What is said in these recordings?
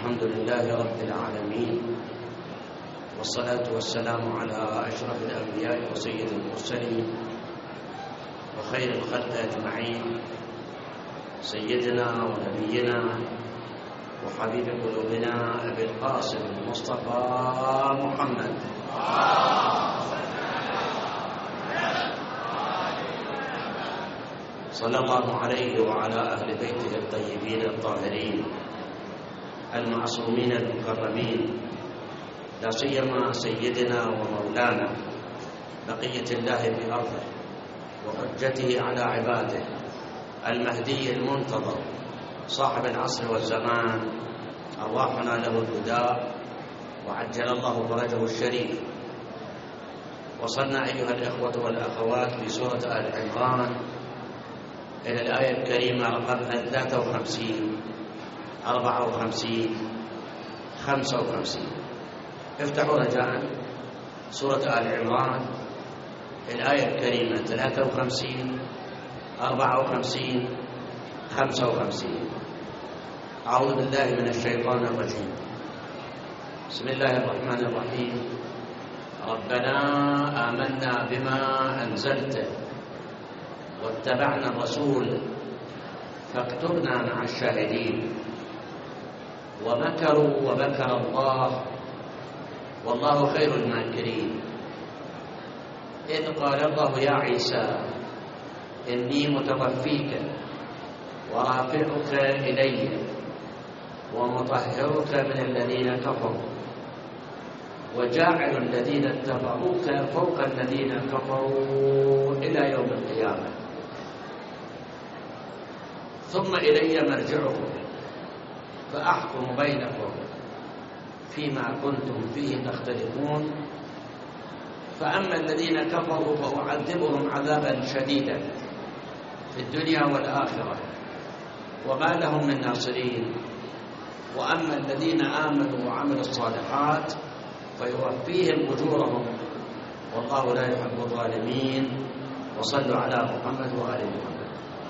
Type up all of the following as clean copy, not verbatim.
الحمد لله رب العالمين، والصلاة والسلام على أشرف الأنبياء وسيد المرسلين وخير الخلق أجمعين، سيدنا ونبينا وحبيب قلوبنا أبي القاسم المصطفى محمد صلى الله عليه وعلى أهل بيته الطيبين الطاهرين المعصومين المكرمين، لا سيما سيدنا ومولانا بقية الله في أرضه وحجته على عباده المهدي المنتظر صاحب العصر والزمان، أرواحنا له الفداء وعجل الله فرجه الشريف. وصلنا أيها الإخوة والأخوات في سورة آل عمران إلى الآية الكريمة رقم 53 54 55. افتحوا رجاء سورة آل عمران الآية الكريمة 53 54 55. أعوذ بالله من الشيطان الرجيم. بسم الله الرحمن الرحيم. ربنا آمنا بما أنزلت واتبعنا الرسول فاكتبنا مع الشاهدين. ومكروا ومكر الله والله خير الماكرين. إذ قال الله يا عيسى إني متوفيك ورافعك إلي ومطهرك من الذين كفروا وجاعل الذين اتبعوك فوق الذين كفروا إلى يوم القيامة، ثم إلي مرجعكم فأحكم بينكم فيما كنتم فيه تختلفون. فأما الذين كفروا فأعذبهم عذابا شديدا في الدنيا والآخرة وما لهم من ناصرين. وأما الذين آمنوا وعملوا الصالحات فيوفيهم أجورهم والله لا يحب الظالمين. وصلوا على محمد وآل محمد.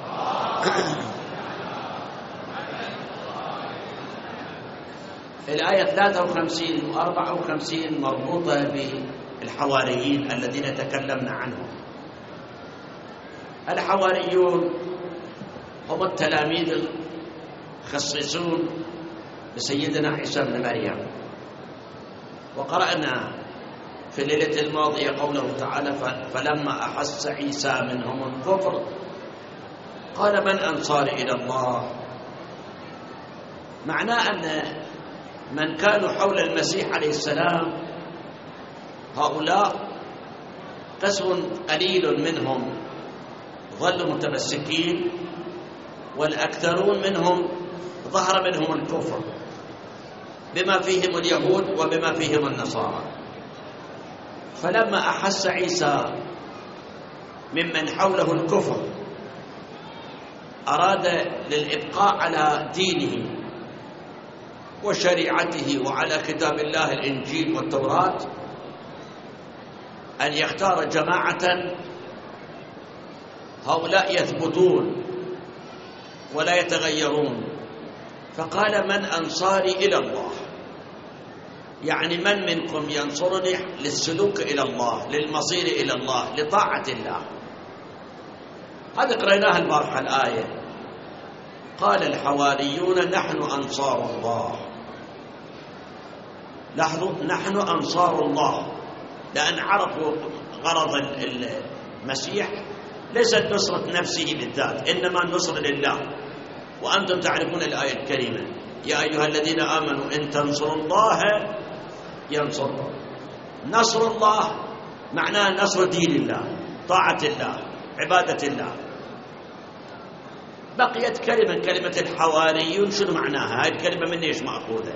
الآية 53 و 54 مربوطة بالحواريين الذين تكلمنا عنهم. الحواريون هم التلاميذ الخصيصون بسيدنا عيسى بن مريم. وقرأنا في الليلة الماضية قوله تعالى فلما أحس عيسى منهم الكفر قال من أنصاري إلى الله. معناه أن من كانوا حول المسيح عليه السلام هؤلاء قسم قليل منهم ظلوا متمسكين، والأكثرون منهم ظهر منهم الكفر بما فيهم اليهود وبما فيهم النصارى. فلما أحس عيسى ممن حوله الكفر أراد للإبقاء على دينه وشريعته وعلى كتاب الله الإنجيل والتوراة أن يختار جماعة هؤلاء يثبتون ولا يتغيرون. فقال من أنصاري إلى الله، يعني من منكم ينصرني للسلوك إلى الله، للمصير إلى الله، لطاعة الله. هذا قرأناها البارحة الآية. قال الحواريون نحن أنصار الله. لاحظوا نحن أنصار الله، لأن عرفوا غرض المسيح ليست نصرة نفسه بالذات، إنما النصر لله. وأنتم تعرفون الآية الكريمة يا أيها الذين آمنوا إن تنصروا الله ينصركم. نصر الله معناه نصر دين الله، طاعة الله، عبادة الله. بقيت كلمة الحواريون شنو معناها؟ هاي الكلمة من ايش مأخوذة؟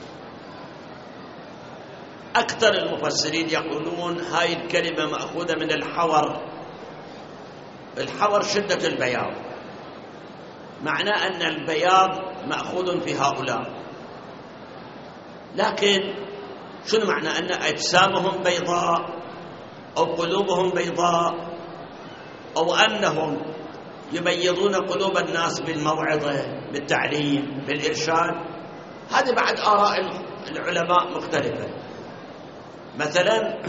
أكثر المفسرين يقولون هاي الكلمة مأخوذة من الحور. الحور شدة البياض، معناه أن البياض مأخوذ في هؤلاء. لكن شنو معنى؟ أن أجسامهم بيضاء أو قلوبهم بيضاء، أو أنهم يبيضون قلوب الناس بالموعظة بالتعليم بالإرشاد. هذه بعد آراء العلماء مختلفة. مثلا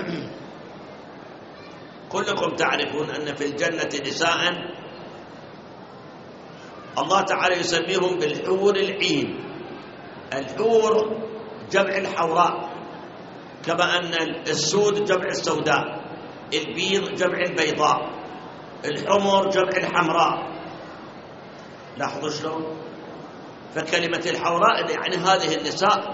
كلكم تعرفون أن في الجنة نساء الله تعالى يسميهم بالحور العين. الحور جمع الحوراء، كما أن السود جمع السوداء، البيض جمع البيضاء، الحمر جمع الحمراء. لاحظوا شلون؟ فكلمة الحوراء يعني هذه النساء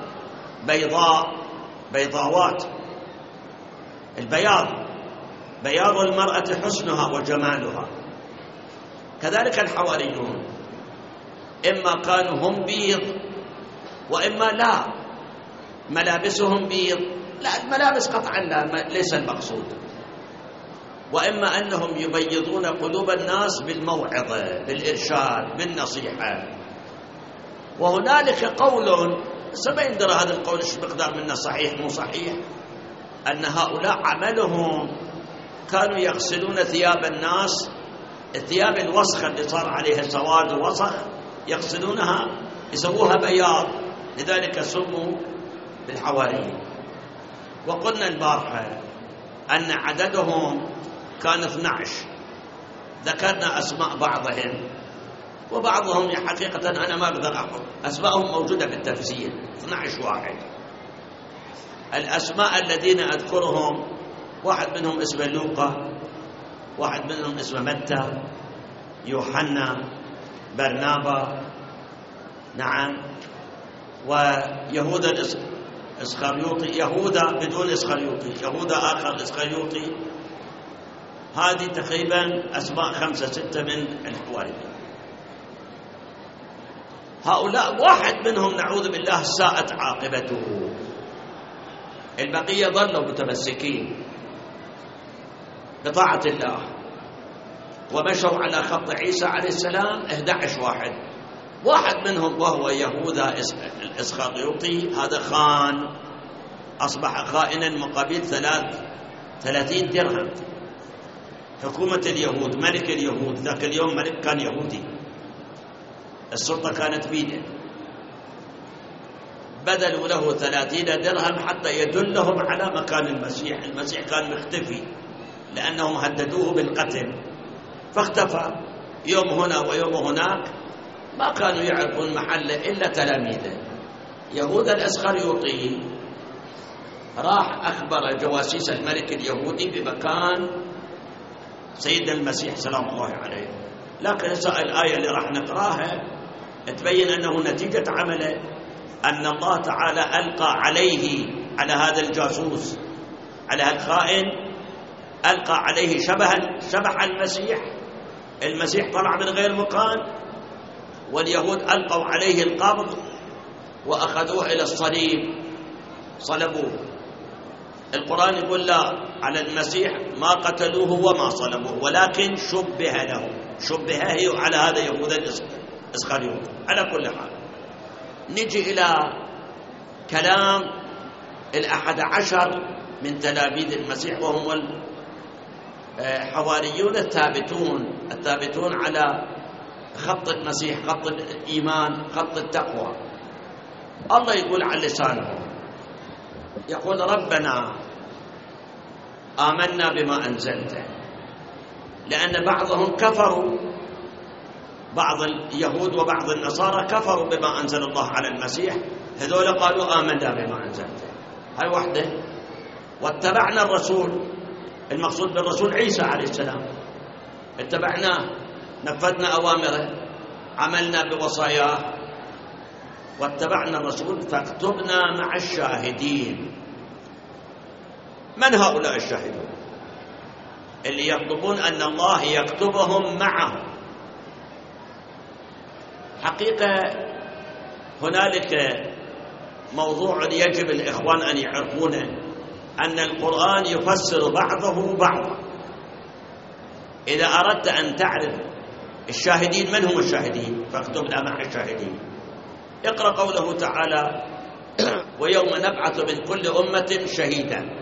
بيضاوات. البياض، بياض المرأة حسنها وجمالها. كذلك الحواريون إما كانوا هم بيض وإما لا، ملابسهم بيض، لا الملابس قطعا لا، ليس المقصود، وإما أنهم يبيضون قلوب الناس بالموعظة، بالإرشاد، بالنصيحة. وهنالك قول سما يندرى هذا القول ايش مقدار منه صحيح مو صحيح، أن هؤلاء عملهم كانوا يغسلون ثياب الناس، الثياب الوسخة اللي صار عليها سواد ووسخ يغسلونها يسووها بياض، لذلك سموا بالحواريين. وقلنا البارحة أن عددهم كان 12، ذكرنا أسماء بعضهم وبعضهم حقيقة أنا ما أقدر أحفظ أسماءهم، موجودة بالتفسير 12 واحد. الأسماء الذين أذكرهم واحد منهم اسمه لوقا، واحد منهم اسمه متى، يوحنا، برنابا، نعم، ويهوذا الإسخريوطي، يهوذا بدون إسخريوطي، يهوذا آخر إسخريوطي. هذه تقريبا أسماء 5 6 من الحواريين. هؤلاء واحد منهم نعوذ بالله ساءت عاقبته، البقية ظلوا متمسكين بطاعة الله ومشوا على خط عيسى عليه السلام. 11 واحد منهم وهو يهوذا الإسخريوطي، هذا خان، أصبح خائنا مقابل 30 درهم. حكومة اليهود، ملك اليهود ذاك اليوم ملك كان يهودي، السلطة كانت بيده، بذلوا له 30 درهم حتى يدلهم على مكان المسيح. المسيح كان مختفي لأنهم هددوه بالقتل، فاختفى يوم هنا ويوم هناك، ما كانوا يعرفون محله إلا تلاميذه. يهوذا الإسخريوطي راح أخبر جواسيس الملك اليهودي بمكان سيدنا المسيح سلام الله عليه. لكن الآية اللي راح نقراها تبين أنه نتيجة عمله أن الله تعالى ألقى عليه، على هذا الجاسوس، على الخائن، ألقى عليه شبح المسيح. المسيح طلع من غير مكان، واليهود ألقوا عليه القبض وأخذوه إلى الصليب صلبوه. القرآن يقول لا، على المسيح ما قتلوه وما صلبوه، ولكن شبه له، شبه هي على هذا يهوذا الإسخريوطي. على كل حال نجي إلى كلام 11 من تلاميذ المسيح، وهم الحواريون الثابتون على خط المسيح، خط الإيمان، خط التقوى. الله يقول على لسانهم، يقول ربنا آمنا بما أنزلت، لأن بعضهم كفروا، بعض اليهود وبعض النصارى كفروا بما أنزل الله على المسيح، هذول قالوا آمنا بما أنزلت، هاي وحده. واتبعنا الرسول، المقصود بالرسول عيسى عليه السلام، اتبعناه، نفذنا أوامره، عملنا بوصاياه، واتبعنا الرسول فاكتبنا مع الشاهدين. من هؤلاء الشاهدون اللي يطلبون أن الله يكتبهم معه؟ حقيقة هنالك موضوع يجب الإخوان أن يعرفونه، أن القرآن يفسر بعضه بعضا. إذا أردت أن تعرف الشاهدين من هم الشاهدين فاكتبنا مع الشاهدين. اقرأ قوله تعالى ويوم نبعث من كل أمة شهيدا.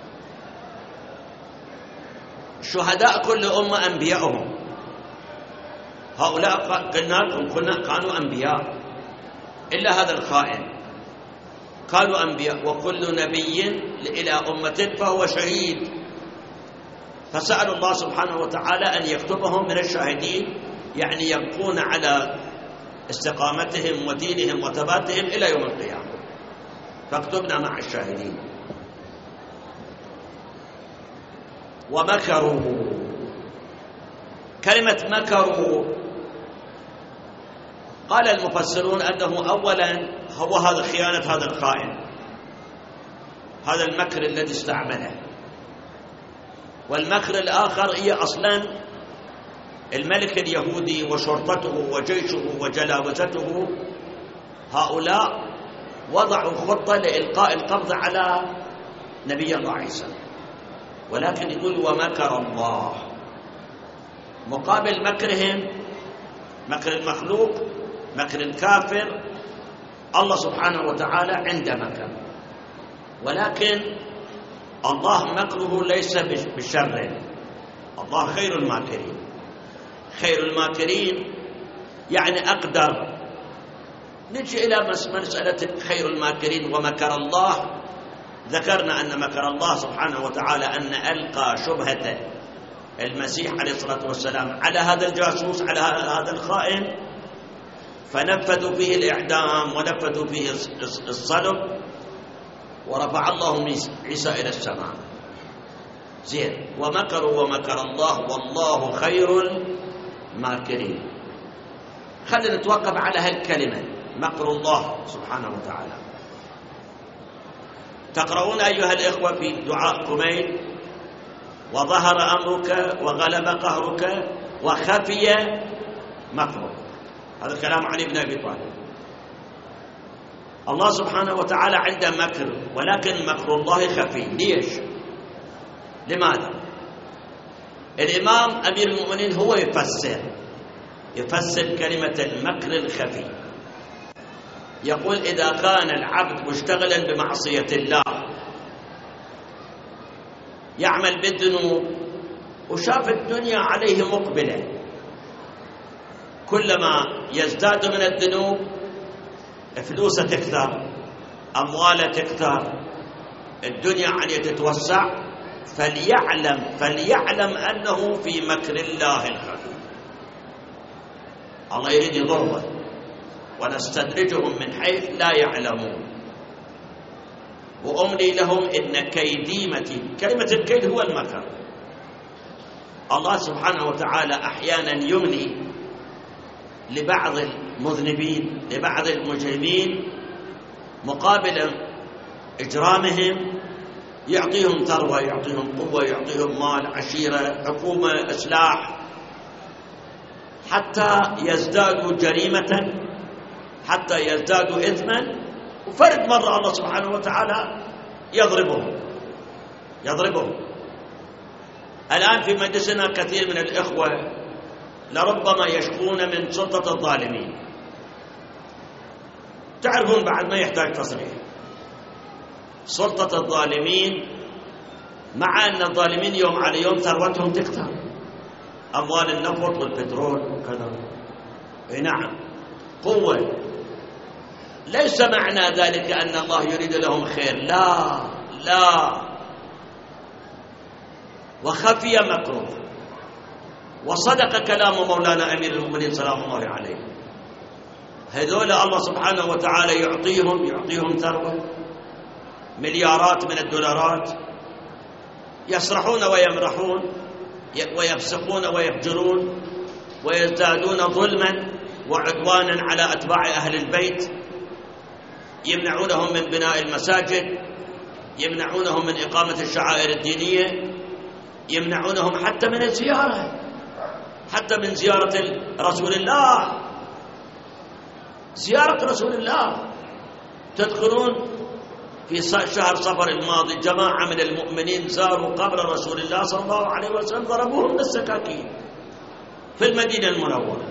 شهداء كل أمة أنبياءهم، هؤلاء قلنا لكم كانوا أنبياء، إلا هذا الخائن قالوا أنبياء، وكل نبي إلى أمة فهو شهيد، فسألوا الله سبحانه وتعالى أن يكتبهم من الشاهدين، يعني يبقون على استقامتهم ودينهم وثباتهم إلى يوم القيامة، فاكتبنا مع الشاهدين. ومكروا، كلمة مكروا قال المفسرون أنه أولا هو هذا خيانة هذا الخائن، هذا المكر الذي استعمله. والمكر الآخر هي أصلا الملك اليهودي وشرطته وجيشه وجلاوزته، هؤلاء وضعوا خطة لإلقاء القبض على نبي الله عيسى، ولكن يقول ومكر الله، مقابل مكرهم مكر المخلوق مكر الكافر، الله سبحانه وتعالى عنده مكر، ولكن الله مكره ليس بشر، الله خير الماكرين. خير الماكرين يعني أقدر. نجي إلى مسألة خير الماكرين ومكر الله. ذكرنا أن مكر الله سبحانه وتعالى أن ألقى شبهة المسيح عليه الصلاة والسلام على هذا الجاسوس، على هذا الخائن، فنفذوا فيه الإعدام ونفذوا فيه الصلب، ورفع الله عيسى إلى السماء. زين، ومكروا ومكر الله والله خير الماكرين. خلينا نتوقف على هالكلمة مكر الله سبحانه وتعالى. تقرؤون أيها الإخوة في دعاء قميل وظهر أمرك وغلب قهرك وخفي مكرك، هذا كلام علي بن أبي طالب. الله سبحانه وتعالى عنده مكر، ولكن مكر الله خفي. ليش؟ لماذا؟ الإمام أمير المؤمنين هو يفسر كلمة المكر الخفي، يقول إذا كان العبد مشتغلا بمعصية الله يعمل بالذنوب وشاف الدنيا عليه مقبلة، كلما يزداد من الذنوب فلوسه تكثر، أمواله تكثر، الدنيا عليه تتوسع، فليعلم أنه في مكر الله الخفي. الله يريد يضره، ونستدرجهم من حيث لا يعلمون وأملي لهم إن كيدي متين. كلمة الكيد هو المكر. الله سبحانه وتعالى أحيانا يملي لبعض المذنبين لبعض المجرمين مقابل إجرامهم، يعطيهم ثروة، يعطيهم قوة، يعطيهم مال، عشيرة، حكومة، إصلاح، حتى يزدادوا جريمة، حتى يزدادوا إثما، وفرد مرة الله سبحانه وتعالى يضربهم. الآن في مجلسنا كثير من الإخوة لربما يشكون من سلطة الظالمين. تعرفون بعد ما يحتاج تصريح، سلطة الظالمين، مع أن الظالمين يوم على يوم ثروتهم تكثر، أموال النفط والبترول وكذا، نعم قوة. ليس معنى ذلك أن الله يريد لهم خير، لا. وخفي مكره، وصدق كلام مولانا أمير المؤمنين سلام الله عليه. هذول الله سبحانه وتعالى يعطيهم ثروة، مليارات من الدولارات، يسرحون ويمرحون ويفسقون ويفجرون ويزدادون ظلما وعدوانا على أتباع أهل البيت، يمنعونهم من بناء المساجد، يمنعونهم من إقامة الشعائر الدينية، يمنعونهم حتى من الزيارة، حتى من زيارة رسول الله. زيارة رسول الله، تذكرون في شهر صفر الماضي جماعة من المؤمنين زاروا قبر رسول الله صلى الله عليه وسلم، ضربوهم بالسكاكين في المدينة المنورة.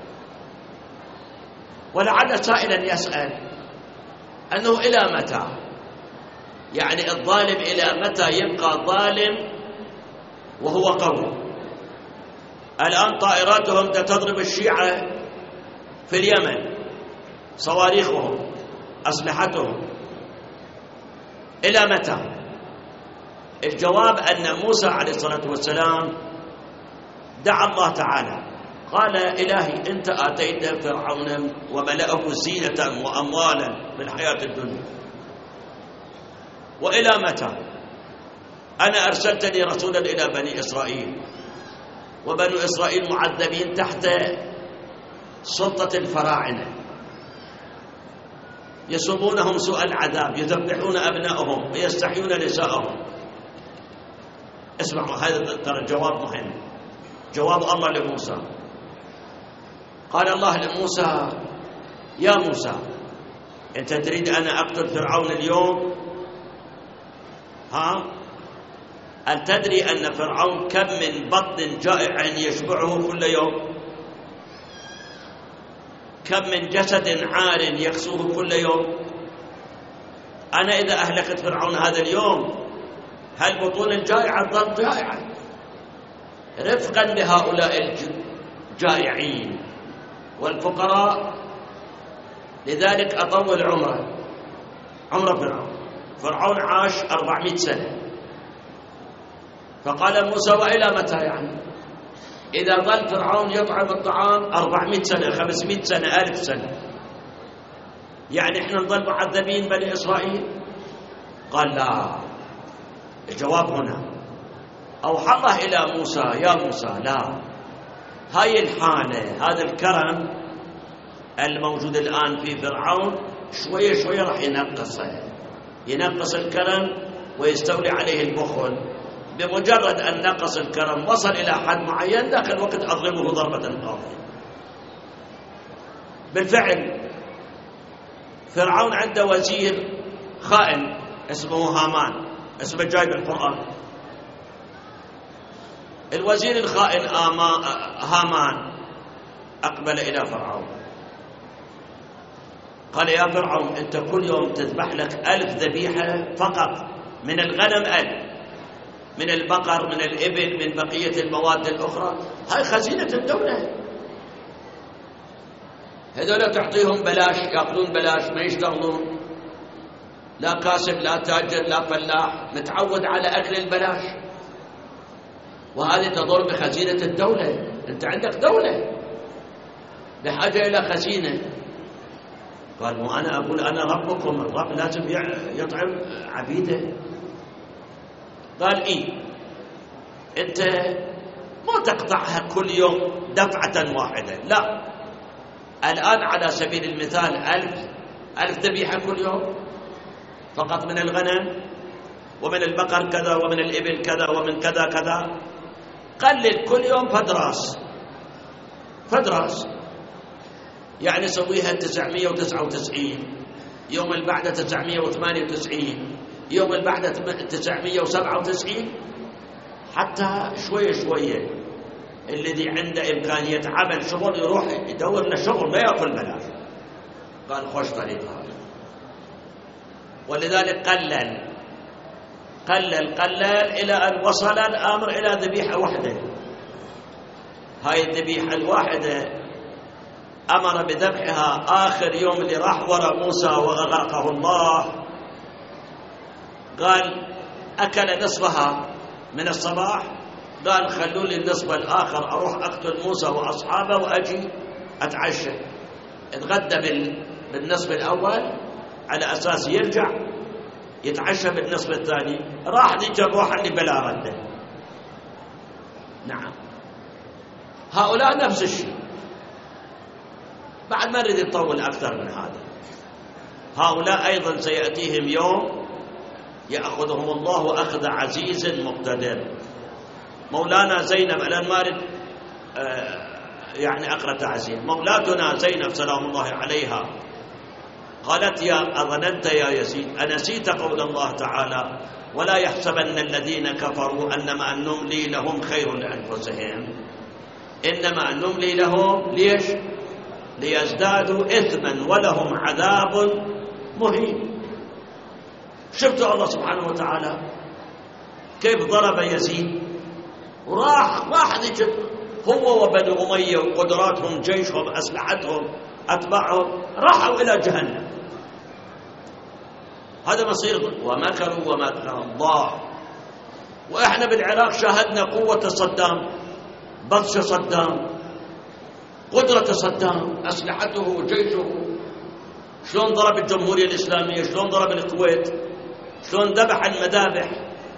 ولعل سائلا يسأل أنه إلى متى؟ يعني الظالم إلى متى يبقى ظالم وهو قوي؟ الآن طائراتهم تضرب الشيعة في اليمن، صواريخهم، أسلحتهم، إلى متى؟ الجواب أن موسى عليه الصلاة والسلام دعا الله تعالى، قال إلهي أنت آتيت فرعون وملأه زينة وأموالا في الحياة الدنيا، وإلى متى؟ أنا أرسلتني رسولا إلى بني إسرائيل، وبنو إسرائيل معذبين تحت سلطة الفراعنة، يسومونهم سوء العذاب، يذبحون أبنائهم ويستحيون نساءهم. اسمعوا، هذا ترى جواب مهم، جواب الله لموسى. قال الله لموسى: يا موسى، أنت تريد أن أقتل فرعون اليوم؟ أن تدري أن فرعون كم من بطن جائع يشبعه كل يوم؟ كم من جسد عار يكسوه كل يوم؟ أنا إذا أهلكت فرعون هذا اليوم، هالبطون الجائعة تظل جائعة رفقا بهؤلاء الجائعين والفقراء. لذلك أطول عمر فرعون عاش 400 سنة. فقال موسى: وإلى متى يعني؟ إذا ظل فرعون يطعم الطعام 400 سنة 500 سنة 1000 سنة، يعني إحنا نظل معذبين بني إسرائيل؟ قال لا. الجواب هنا أوحى الله إلى موسى: يا موسى، لا، هاي الحالة، هذا الكرم الموجود الآن في فرعون شوية شوية راح ينقص الكرم ويستولي عليه البخل. بمجرد أن نقص الكرم وصل إلى حد معين، ذاك الوقت أضربه ضربة قاضية. بالفعل فرعون عنده وزير خائن اسمه هامان، اسمه جاي بالقرآن. الوزير الخائن هامان أقبل إلى فرعون، قال: يا فرعون، أنت كل يوم تذبح لك 1000 ذبيحة فقط، من الغنم 1000، من البقر، من الإبل، من بقية المواد الأخرى. هاي خزينة الدولة، هذول تعطيهم بلاش، يأكلون بلاش، ما يشتغلون، لا كاسب لا تاجر لا فلاح، متعود على أكل البلاش، وهذه تضر بخزينة الدولة. أنت عندك دولة بحاجة إلى خزينة. قال: مو أنا أقول أنا ربكم، الرب لازم يطعم عبيده. قال: إيه، أنت ما تقطعها كل يوم دفعة واحدة، لا، الآن على سبيل المثال 1000 ذبيحة كل يوم فقط من الغنم، ومن البقر كذا، ومن الإبل كذا، ومن كذا كذا. قلل كل يوم فدراس، يعني سويها 999، يوم اللي بعده 998، يوم اللي بعده 997، حتى شوية الذي عنده إمكانية عمل شغل يروح يدور له شغل، ما يأكل بلاش. قال: خوش طريقة. ولذلك قلل إلى أن وصل الأمر إلى ذبيحة واحدة. هاي الذبيحة الواحدة أمر بذبحها آخر يوم اللي راح وراء موسى وأغرقه الله. قال: أكل نصفها من الصباح، قال: خلوا لي النصف الآخر أروح أقتل موسى وأصحابه وأجي أتعشى. اتغدى بالنصف الأول على أساس يرجع يتعشى بالنصف الثاني، راح ذيك الروح اللي بلا رده. نعم، هؤلاء نفس الشيء. بعد ما نريد نطول أكثر من هذا، هؤلاء أيضا سيأتيهم يوم يأخذهم الله أخذ عزيز مقتدر. مولانا زينب، أنا ما أريد يعني أقرأ تعزيز، مولاتنا زينب سلام الله عليها قالت: يا أظننت يا يزيد أنسيت قول الله تعالى: ولا يحسبن الذين كفروا أنما نملي لهم خير لأنفسهم، إنما نملي لهم ليش؟ ليزدادوا إثما ولهم عذاب مهين. شفتوا الله سبحانه وتعالى كيف ضرب يزيد، وراح ذيك هو وبني أمية وقدراتهم، جيشهم، أسلحتهم، أتباعهم، راحوا إلى جهنم. هذا مصير. ومكروا ومكر الله. وإحنا بالعراق شاهدنا قوة صدام، بطش صدام، قدرة صدام، أسلحته وجيشه، شلون ضرب الجمهورية الإسلامية، شلون ضرب الكويت، شلون ذبح المذابح.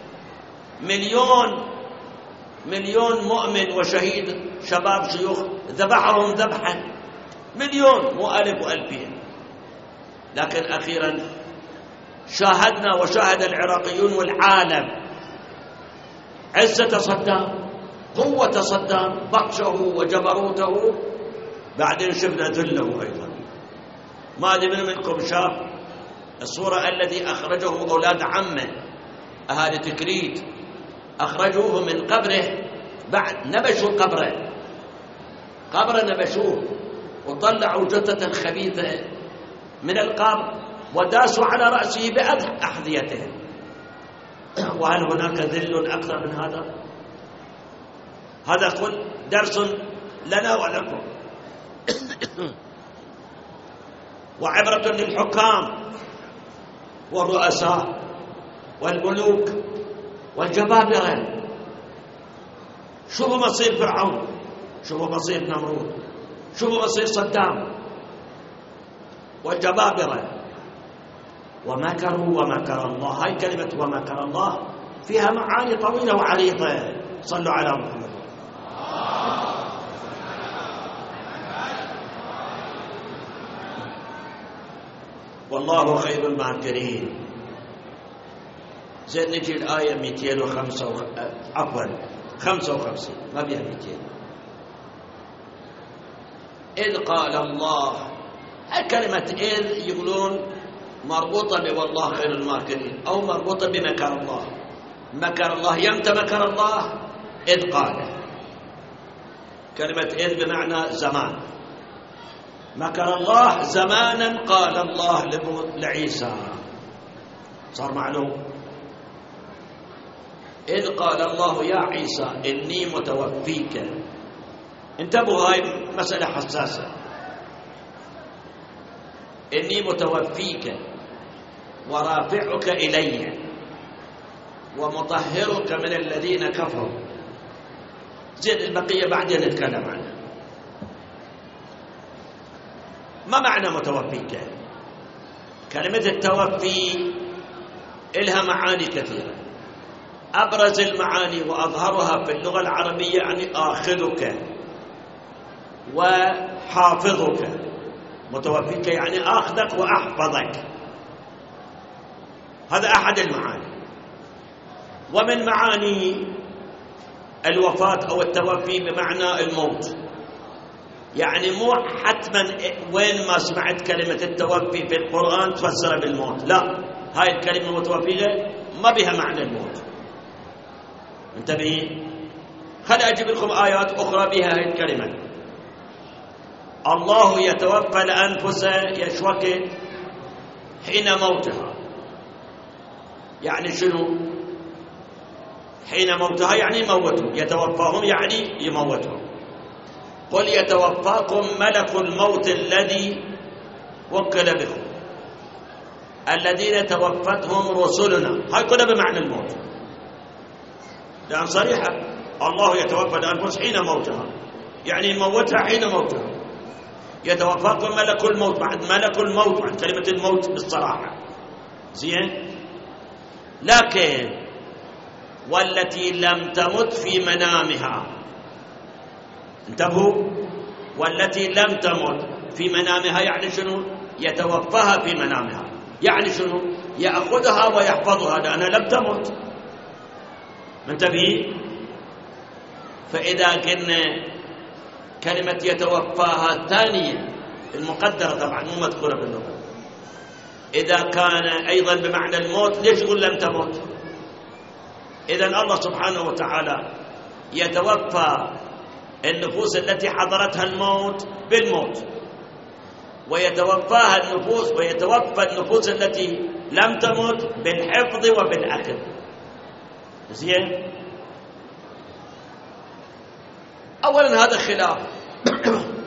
مليون مؤمن وشهيد، شباب شيوخ، ذبحهم ذبحا، مليون، مو 1000 و2000. لكن أخيرا شاهدنا وشاهد العراقيون والعالم عزة صدام، قوة صدام، بطشه وجبروته. بعدين شفنا ذله أيضا. ما أدري من منكم شاف الصورة الذي أخرجه أولاد عمه أهالي تكريت، أخرجوه من قبره، بعد نبشوا قبره نبشوه، وطلعوا جثة خبيثة من القبر وداسوا على رأسه بأحذيتهم. وهل هناك ذل أكثر من هذا؟ هذا كل درس لنا ولكم وعبرة للحكام والرؤساء والملوك والجبابرة. شوفوا مصير فرعون، شوفوا مصير نمرود، شوفوا مصير صدام والجبابرة. ومكروا ومكر الله. هاي كلمة ومكر الله فيها معاني طويلة وعريضة. صلوا على محمد. والله خير الماكرين. زين نجي الآية 255 ما بيها 200. إذ قال الله. كلمة إذ يقولون مربوطة بوالله خير الماكرين أو مربوطة بمكر الله. مكر الله يمتى مكر الله؟ إذ قال. كلمة إذ بمعنى زمان. مكر الله زمانا قال الله لعيسى. صار معلوم. إذ قال الله يا عيسى إني متوفيك. انتبهوا، هاي مسألة حساسة. إني متوفيك ورافعك إلي ومطهرك من الذين كفروا. زين البقية بعدين نتكلم عنها. ما معنى متوفيك؟ كلمة التوفي إلها معاني كثيرة. أبرز المعاني وأظهرها في اللغة العربية يعني آخذك وحافظك. متوفيك يعني آخذك وأحفظك. هذا أحد المعاني. ومن معاني الوفاة أو التوفي بمعنى الموت. يعني مو حتما وين ما سمعت كلمة التوفي في القرآن تفسر بالموت، لا. هاي الكلمة المتوفية ما بها معنى الموت. انتبهين. خل أجيب لكم آيات أخرى بها هاي الكلمة. الله يتوفى الأنفس يش وقت حين موتها. يعني شنو؟ حين موتها يعني يموتهم. يتوفاهم يعني يموتهم. قل يتوفاكم ملك الموت الذي وكل بكم الذين توفتهم رسلنا. هاي كلها بمعنى الموت، لأن صريحة. الله يتوفى الأنفس حين موتها يعني يموتها حين موتها. يتوفاكم ملك الموت، بعد ملك الموت، بعد كلمة الموت بالصراحة. زين. لكن والتي لم تمت في منامها. انتبهوا. والتي لم تمت في منامها يعني شنو؟ يتوفاها في منامها. يعني شنو؟ يأخذها ويحفظها لأنها لم تمت. منتبهين. فإذا قلنا كلمة يتوفاها الثانية المقدرة طبعا مو مذكورة باللغة، إذا كان أيضا بمعنى الموت ليش يقول لم تمت؟ إذن الله سبحانه وتعالى يتوفى النفوس التي حضرتها الموت بالموت، ويتوفى النفوس التي لم تمت بالحفظ وبالأكل. زين. أولا هذا خلاف.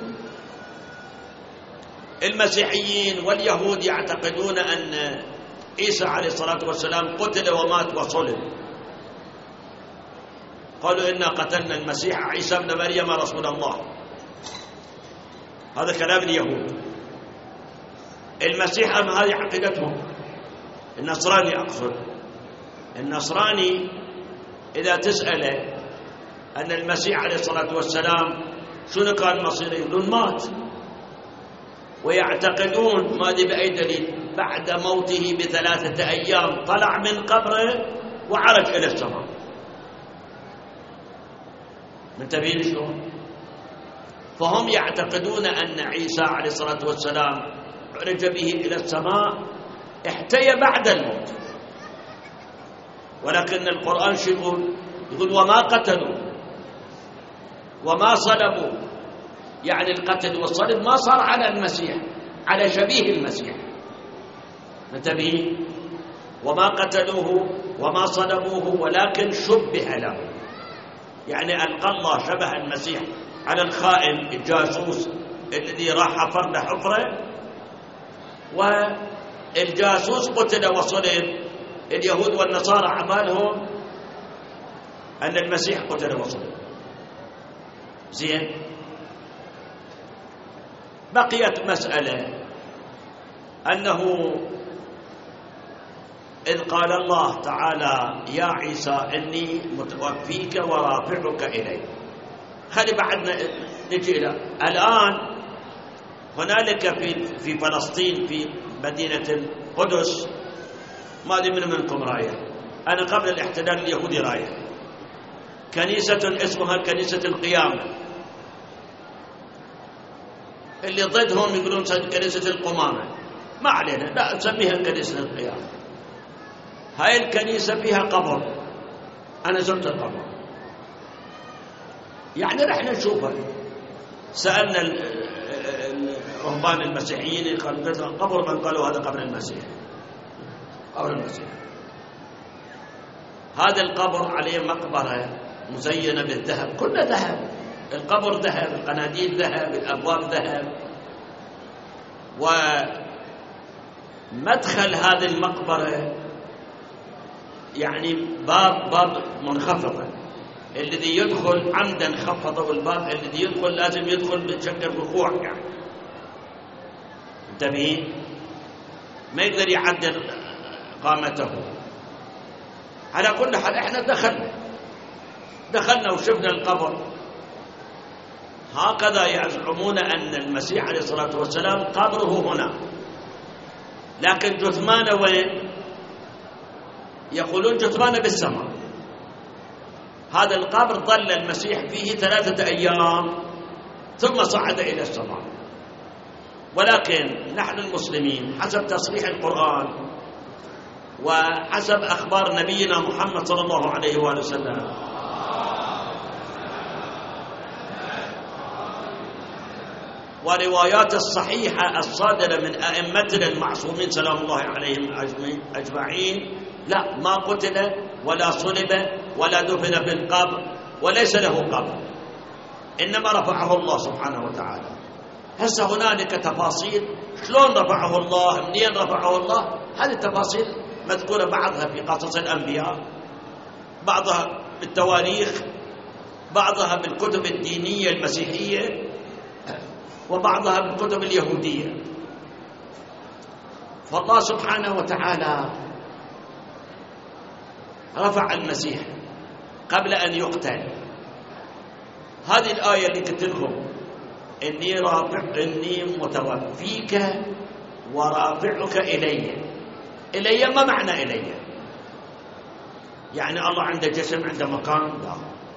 المسيحيين واليهود يعتقدون أن عيسى عليه الصلاة والسلام قتل ومات وصلب. قالوا إنا قتلنا المسيح عيسى ابن مريم رسول الله. هذا كلام اليهود. المسيح هذه عقيدتهم. النصراني أقصد، النصراني إذا تسأله أن المسيح عليه الصلاة والسلام شنو كان مصيره يقولون مات، ويعتقدون ما دي بأي دليل بعد موته ب3 أيام طلع من قبره وعرج إلى السماء. منتبهين شلون؟ فهم يعتقدون أن عيسى عليه الصلاة والسلام عرج به إلى السماء احتيى بعد الموت، ولكن القرآن شو يقول وما قتلوا وما صلبوا، يعني القتل والصلب ما صار على المسيح، على شبيه المسيح. منتبهين؟ وما قتلوه وما صلبوه ولكن شبه له، يعني ألقى الله شبه المسيح على الخائن الجاسوس الذي راح حفر له حفرة، والجاسوس قتل وصلب. اليهود والنصارى عمالهم أن المسيح قتل وصلب. زين، بقيت مسألة أنه إذ قال الله تعالى يا عيسى إني متوفيك ورافعك إلي. خلي بعدنا نجي إلى الآن. هنالك في فلسطين في مدينة القدس، ما أدري منكم رايح، أنا قبل الاحتلال اليهودي رايح كنيسة اسمها كنيسة القيامة، اللي ضدهم يقولون كنيسة القمامة، ما علينا، لا نسميها كنيسة القيامة. هاي الكنيسة فيها قبر، أنا زرت القبر، يعني رحنا نشوفها. سألنا الرهبان المسيحيين قالوا قبر من؟ قالوا هذا قبر المسيح، قبر المسيح. هذا القبر عليه مقبرة مزينة بالذهب، كله ذهب، القبر ذهب، القناديل ذهب، الأبواب ذهب. ومدخل هذه المقبرة يعني باب منخفضة، الذي يدخل عمدا خفضوا الباب، الذي يدخل لازم يدخل بشكل ركوع، يعني انتبهين، ما يقدر يعدل قامته. على كل حال احنا دخلنا وشفنا القبر. هكذا يزعمون أن المسيح عليه الصلاة والسلام قبره هنا، لكن جثمانه وين؟ يقولون جثمانه بالسماء. هذا القبر ظل المسيح فيه 3 أيام ثم صعد إلى السماء. ولكن نحن المسلمين حسب تصريح القرآن وحسب أخبار نبينا محمد صلى الله عليه وآله وسلم وروايات الصحيحة الصادرة من أئمتنا المعصومين سلام الله عليهم أجمعين، لا، ما قتل ولا صلب ولا دفن بالقبر وليس له قبر، إنما رفعه الله سبحانه وتعالى. هسه هنالك تفاصيل شلون رفعه الله، منين رفعه الله، هذه التفاصيل مذكورة بعضها في قصص الأنبياء، بعضها بالتواريخ، بعضها بالكتب الدينية المسيحية، وبعضها بالكتب اليهودية. فالله سبحانه وتعالى رفع المسيح قبل أن يقتل. هذه الآية اللي قلت لكم إني متوفيك ورافعك إلي ما معنى إلي؟ يعني الله عنده جسم، عنده مكان؟ لا،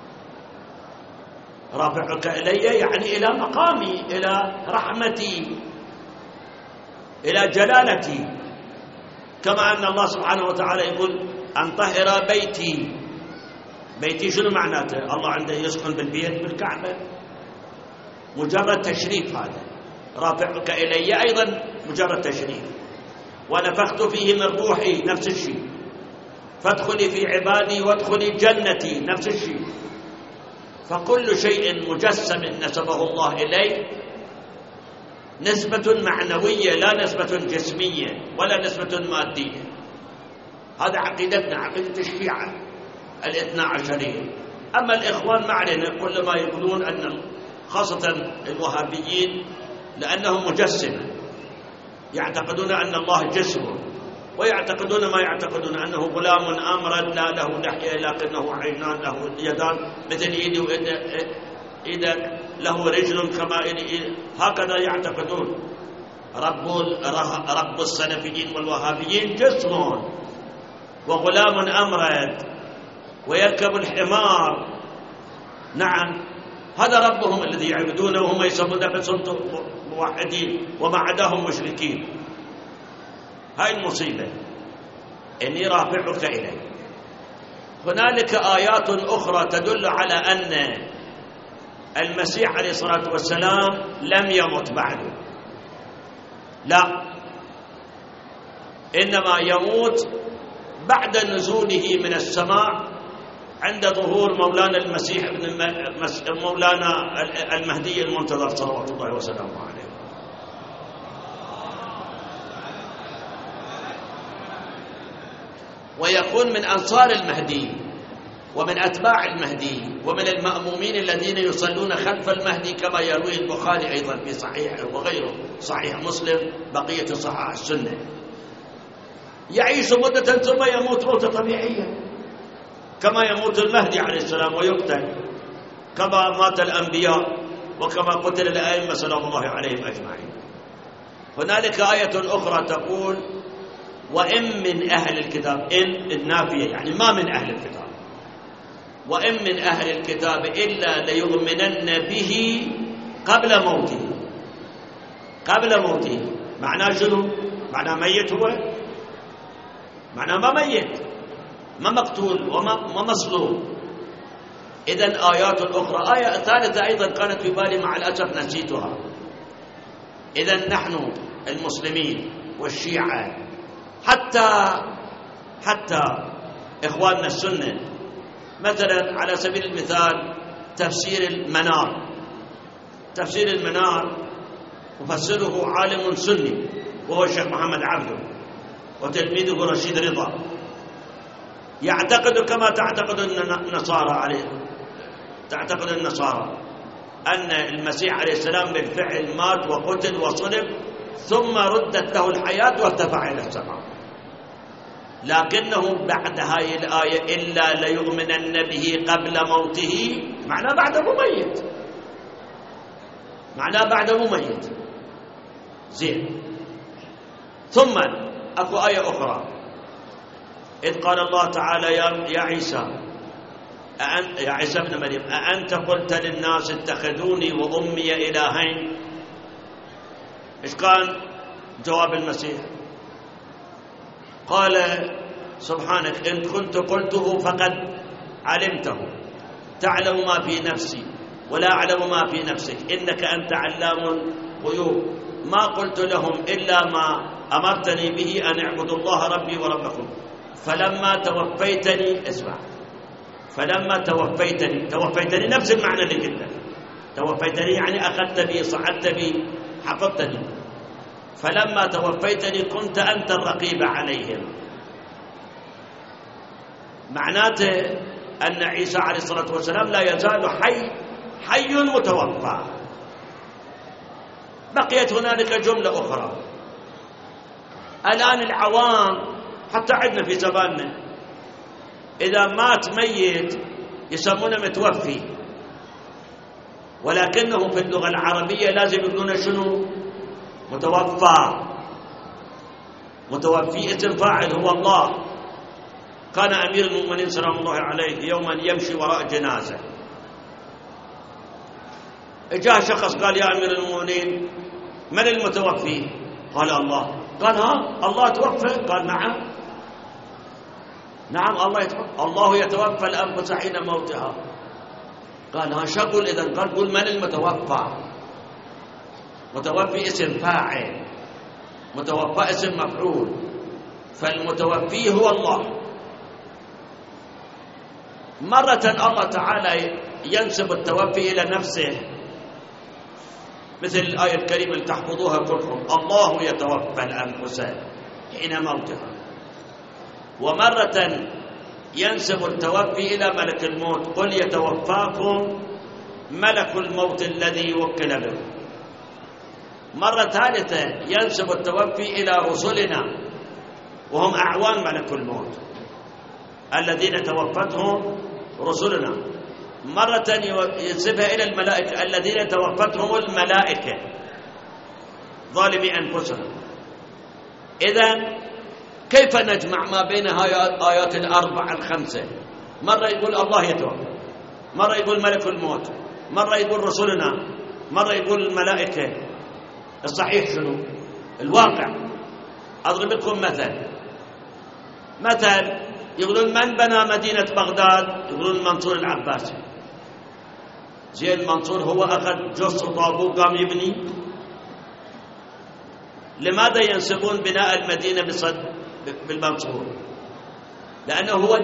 رافعك إلي يعني إلى مقامي، إلى رحمتي، إلى جلالتي. كما أن الله سبحانه وتعالى يقول أن طهر بيتي. بيتي شنو معناته؟ الله عنده يسكن بالبيت بالكعبة، مجرد تشريف. هذا رافعك إلي أيضا مجرد تشريف. ونفخت فيه من روحي، نفس الشيء. فادخلي في عبادي وادخلي جنتي، نفس الشيء. فكل شيء مجسم نسبه الله إليه نسبة معنوية لا نسبة جسمية ولا نسبة مادية. هذا عقيدتنا، عقيدة الشيعة الاثنا عشرية. أما الإخوان ما علينا، كل ما يقولون أن خاصة الوهابيين لأنهم مجسمة، يعتقدون أن الله جسم، ويعتقدون ما يعتقدون أنه غلام أمرد لا له لحية لكنه عينان له يدان مثل إيدي وإيدك، له رجل كما إيدي، هكذا يعتقدون. رب السلفيين والوهابيين جسم وغلام أمرد ويركب الحمار. نعم، هذا ربهم الذي يعبدونه، وهم يسمون نفسهم موحدين وما عداهم مشركين. هاي المصيبة، إني رافعك إلي. هنالك آيات أخرى تدل على أن المسيح عليه الصلاة والسلام لم يمت بعد، لا، إنما يموت بعد نزوله من السماء عند ظهور مولانا المسيح مولانا المهدي المنتظر صلوات الله وسلامه عليه. ويكون من أنصار المهدي ومن أتباع المهدي ومن المأمومين الذين يصلون خلف المهدي، كما يروي البخاري أيضا في صحيحه وغيره، صحيح مسلم، بقية صحاح السنة. يعيش مدة ثم يموت موتة طبيعية كما يموت المهدي عليه السلام ويقتل، كما مات الأنبياء وكما قتل الأئمة سلام الله عليهم أجمعين. هنالك آية أخرى تقول: وإن من أهل الكتاب، إن النافية يعني ما من أهل الكتاب، وإن من أهل الكتاب إلا ليؤمنن به قبل موته. قبل موته معناه شنو؟ معناه ميت، هو معناه ما ميت، ما مقتول وما مصلوب. إذن آيات أخرى. آية ثالثة أيضا كانت في بالي مع الأسف نسيتها. إذن نحن المسلمين والشيعة حتى إخواننا السنة، مثلا على سبيل المثال تفسير المنار. تفسير المنار مفسره عالم سني وهو الشيخ محمد عبده، وتلميذه رشيد رضا، يعتقد كما تعتقد النصارى عليه، تعتقد النصارى أن المسيح عليه السلام بالفعل مات وقتل وصلب ثم ردت له الحياة وارتفع إلى السماء، لكنه بعد هاي الآية إلا ليؤمنن به قبل موته، معناه بعده ميت، معناه بعده ميت. زين. ثم أكو آية أخرى، إذ قال الله تعالى: يا عيسى، يا عيسى ابن مريم، أأنت قلت للناس اتخذوني وأمي إلهين؟ إيش كان جواب المسيح؟ قال سبحانك إن كنت قلته فقد علمته، تعلم ما في نفسي ولا أعلم ما في نفسك، إنك أنت علام الغيوب، ما قلت لهم إلا ما أمرتني به أن اعبدوا الله ربي وربكم، فلما توفيتني، اسمع، فلما توفيتني نفس المعنى اللي قلته، توفيتني يعني أخذت بي، صعدت بي، حفظتني، فلما توفيتني كنت أنت الرقيب عليهم. معناته أن عيسى عليه الصلاة والسلام لا يزال حي متوفى. بقيت هنالك جملة أخرى. الآن العوام حتى عندنا في زماننا إذا مات ميت يسمونه متوفي، ولكنه في اللغة العربية لازم يقولون شنو؟ متوفى. متوفي اسم فاعل هو الله. كان أمير المؤمنين سلام الله عليه يوما يمشي وراء جنازة، جاء شخص قال: يا أمير المؤمنين من المتوفي؟ قال: الله. قال: ها الله توفى؟ قال: نعم الله يتوفى، الله يتوفى الأنفس حين موتها. قال: ها شغل إذن؟ قال: قل من المتوفى. متوفي اسم فاعل، متوفى اسم مفعول، فالمتوفي هو الله. مرة الله تعالى ينسب التوفي إلى نفسه، مثل الآية الكريمة اللي تحفظوها كلكم: الله يتوفى الأنفس حين موتها. ومرة ينسب التوفي إلى ملك الموت، قل يتوفاكم ملك الموت الذي وكل بكم. مرة ثالثة ينسب التوفي إلى رسلنا وهم أعوان ملك الموت الذين توفتهم رسلنا. مرة ينسبها إلى الملائكة الذين توفتهم الملائكة ظالمي أنفسهم. إذن كيف نجمع ما بين آيات الأربع الخمسة؟ مرة يقول الله يتوفى، مرة يقول ملك الموت، مرة يقول رسلنا، مرة يقول الملائكة. الصحيح شنو؟ الواقع. أضرب لكم مثل يقولون من بنى مدينة بغداد؟ يقولون المنصور العباسي. زين المنصور هو أخذ جص وطابوق قام يبني؟ لماذا ينسبون بناء المدينة بالمنصور؟ لأنه هو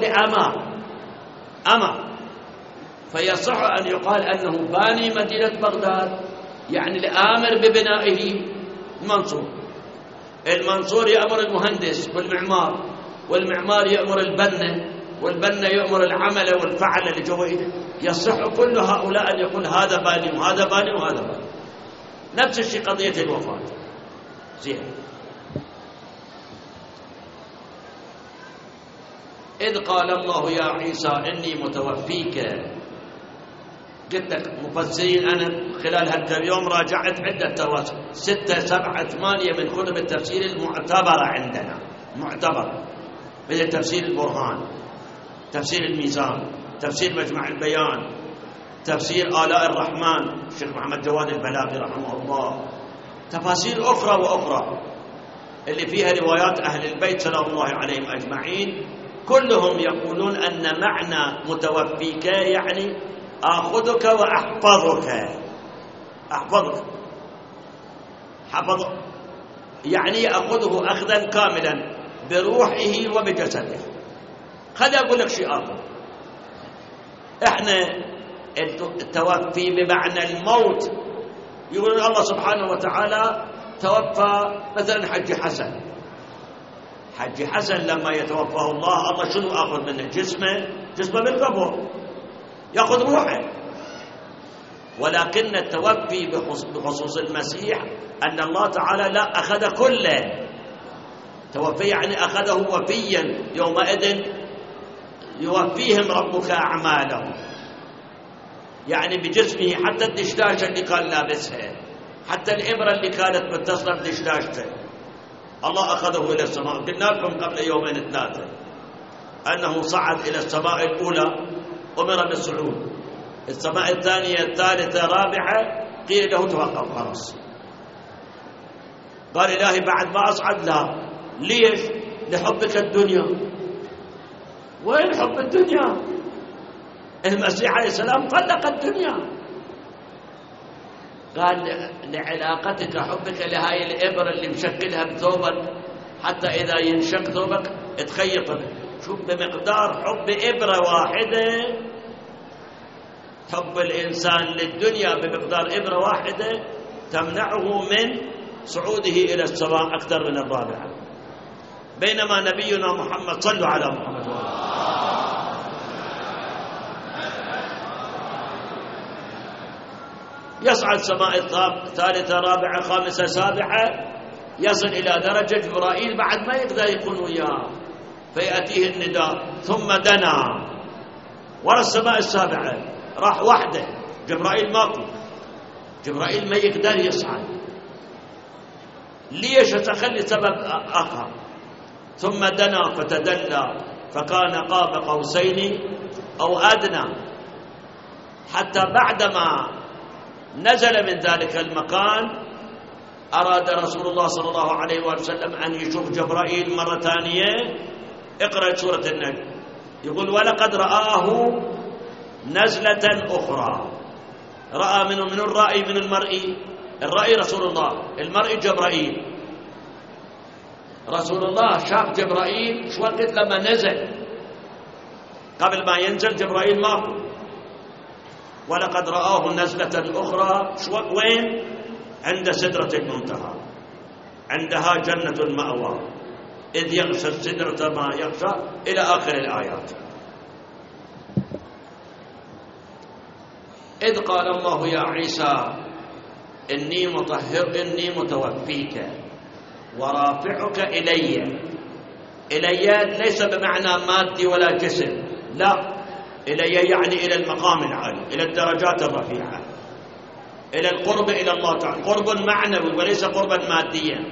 أمر، فيصح أن يقال أنه باني مدينة بغداد، يعني الآمر ببنائه المنصور. المنصور يأمر المهندس والمعمار، والمعمار يأمر البنة، والبنة يأمر العمل والفعل اللي جوا إيده. يصح كل هؤلاء أن يقول هذا باني وهذا باني وهذا باني. نفس الشيء قضية الوفاة. زين، إذ قال الله يا عيسى إني متوفيك. قلت لك مفسرين أنا خلال هذا اليوم راجعت عدة تواسل 6 7 8 من كتب التفسير المعتبرة عندنا، معتبرة، مثل تفسير البرهان، تفسير الميزان، تفسير مجمع البيان، تفسير آلاء الرحمن الشيخ محمد جواد البلاغي رحمه الله، تفاسير أخرى وأخرى اللي فيها روايات أهل البيت سلام الله عليهم أجمعين. كلهم يقولون أن معنى متوفيك يعني آخذك وأحفظك. حفظ يعني أخذه أخذا كاملا بروحه وبجسده. خلي أقول لك شيء آخر. إحنا التوفي بمعنى الموت، يقول الله سبحانه وتعالى توفى مثلا حج حسن لما يتوفاه الله شنو أخذ منه؟ جسمه بالقبر، يأخذ روحه. ولكن التوفي بخصوص المسيح أن الله تعالى لا أخذ كله. توفي يعني أخذه وفيا، يومئذ يوفيهم ربك أعمالهم، يعني بجسمه، حتى الدشداشة اللي كان لابسها، حتى الإبرة اللي كانت متصلة بدشداشته الله أخذه إلى السماء. قلنا لكم قبل 2 3 أنه صعد إلى السماء الأولى، أمر بالصعود. السماء الثانية الثالثة الرابعة قيل له توقف خلاص. قال إلهي بعد ما أصعد؟ لا. ليش؟ لحبك الدنيا. وين حب الدنيا؟ المسيح عليه السلام طلق الدنيا. قال لعلاقتك حبك لهاي الإبرة اللي مشكلها بثوبك، حتى إذا ينشق ثوبك تخيط. شوف بمقدار حب إبرة واحدة، حب الإنسان للدنيا بمقدار إبرة واحدة تمنعه من صعوده إلى السماء أكثر من الرابعة. بينما نبينا محمد، صلوا على محمد، يصعد سماء ثالثة رابعة خامسة سابعة، يصل إلى درجة جبرائيل بعد ما يقدر يكون وياه، فيأتيه النداء ثم دنا ورا السماء السابعة، راح وحده. جبرائيل ماكو، جبرائيل ما يقدر يصعد. ليش؟ تخلي سبب آخر. ثم دنا فتدلى فكان قاب قوسين أو أدنى، حتى بعدما نزل من ذلك المكان أراد رسول الله صلى الله عليه وسلم أن يشوف جبرائيل مرة ثانية. اقرأ سورة النجم، يقول ولقد رآه نزلة أخرى. رأى من الرأي من المرئي، الرأي رسول الله، المرئي جبرائيل. رسول الله شاف جبرائيل شو وقت لما نزل، قبل ما ينزل جبرائيل ماكو. ولقد رآه نزلة أخرى وين؟ عند سدرة المنتهى، عندها جنة المأوى. إذ يغشى السدرة ما يغشى إلى آخر الآيات. إذ قال الله يا عيسى إني متوفيك ورافعك إلي. إلي ليس بمعنى مادي ولا جسم، لا، إلي يعني إلى المقام العالي، إلى الدرجات الرفيعة، إلى القرب إلى الله تعالى، قرب معنوي وليس قربا ماديا.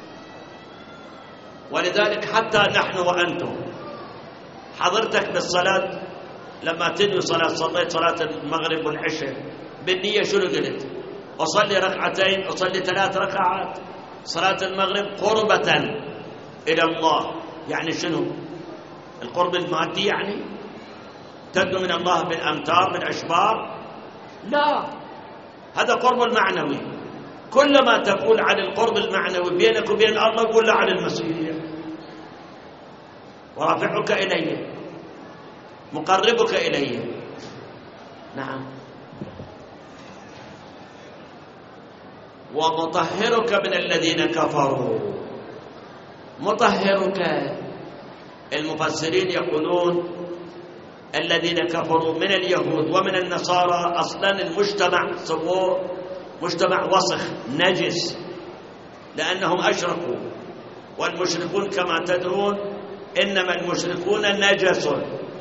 ولذلك حتى نحن وأنتم حضرتك بالصلاة لما تنوي صلاة، صليت صلاة المغرب والعشاء بالنية شنو قلت؟ أصلي ركعتين، أصلي 3 ركعات. صلاة المغرب قربة إلى الله، يعني شنو؟ القرب المادي يعني تدنو من الله بالأمتار بالأشبار؟ لا، هذا قرب المعنوي. كلما تقول عن القرب المعنوي بينك وبين الله قول له عن المسيح. ورافعك إلي، مقربك إلي. نعم. ومطهرك من الذين كفروا. مطهرك، المفسرين يقولون الذين كفروا من اليهود ومن النصارى أصلا المجتمع سووه مجتمع وسخ نجس، لأنهم أشركوا، والمشركون كما تدرون إنما المشركون نجس.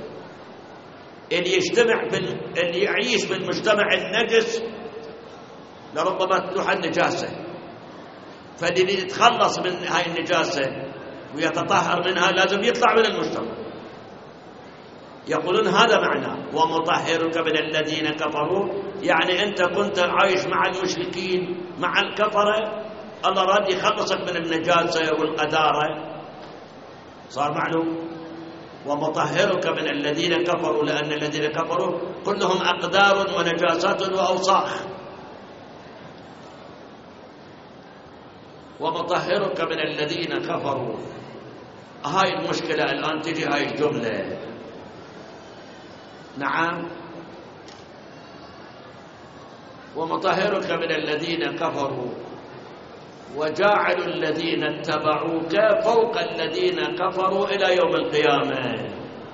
اللي يعيش بالمجتمع النجس لربما تلوح النجاسة، فالذي يتخلص من هاي النجاسة ويتطهر منها لازم يطلع من المجتمع. يقولون هذا معنى ومطهرك من الذين كفروا، يعني أنت كنت عايش مع المشركين مع الكفرة، الله راد يخلصك من النجاسة والقدارة، صار معلوم. ومطهرك من الذين كفروا، لأن الذين كفروا كلهم أقدار ونجاسات وأوساخ. ومطهرك من الذين كفروا، هاي المشكلة الآن تجي هاي الجملة. نعم. ومطهرك من الذين كفروا وجاعل الذين اتبعوك فوق الذين كفروا إلى يوم القيامة.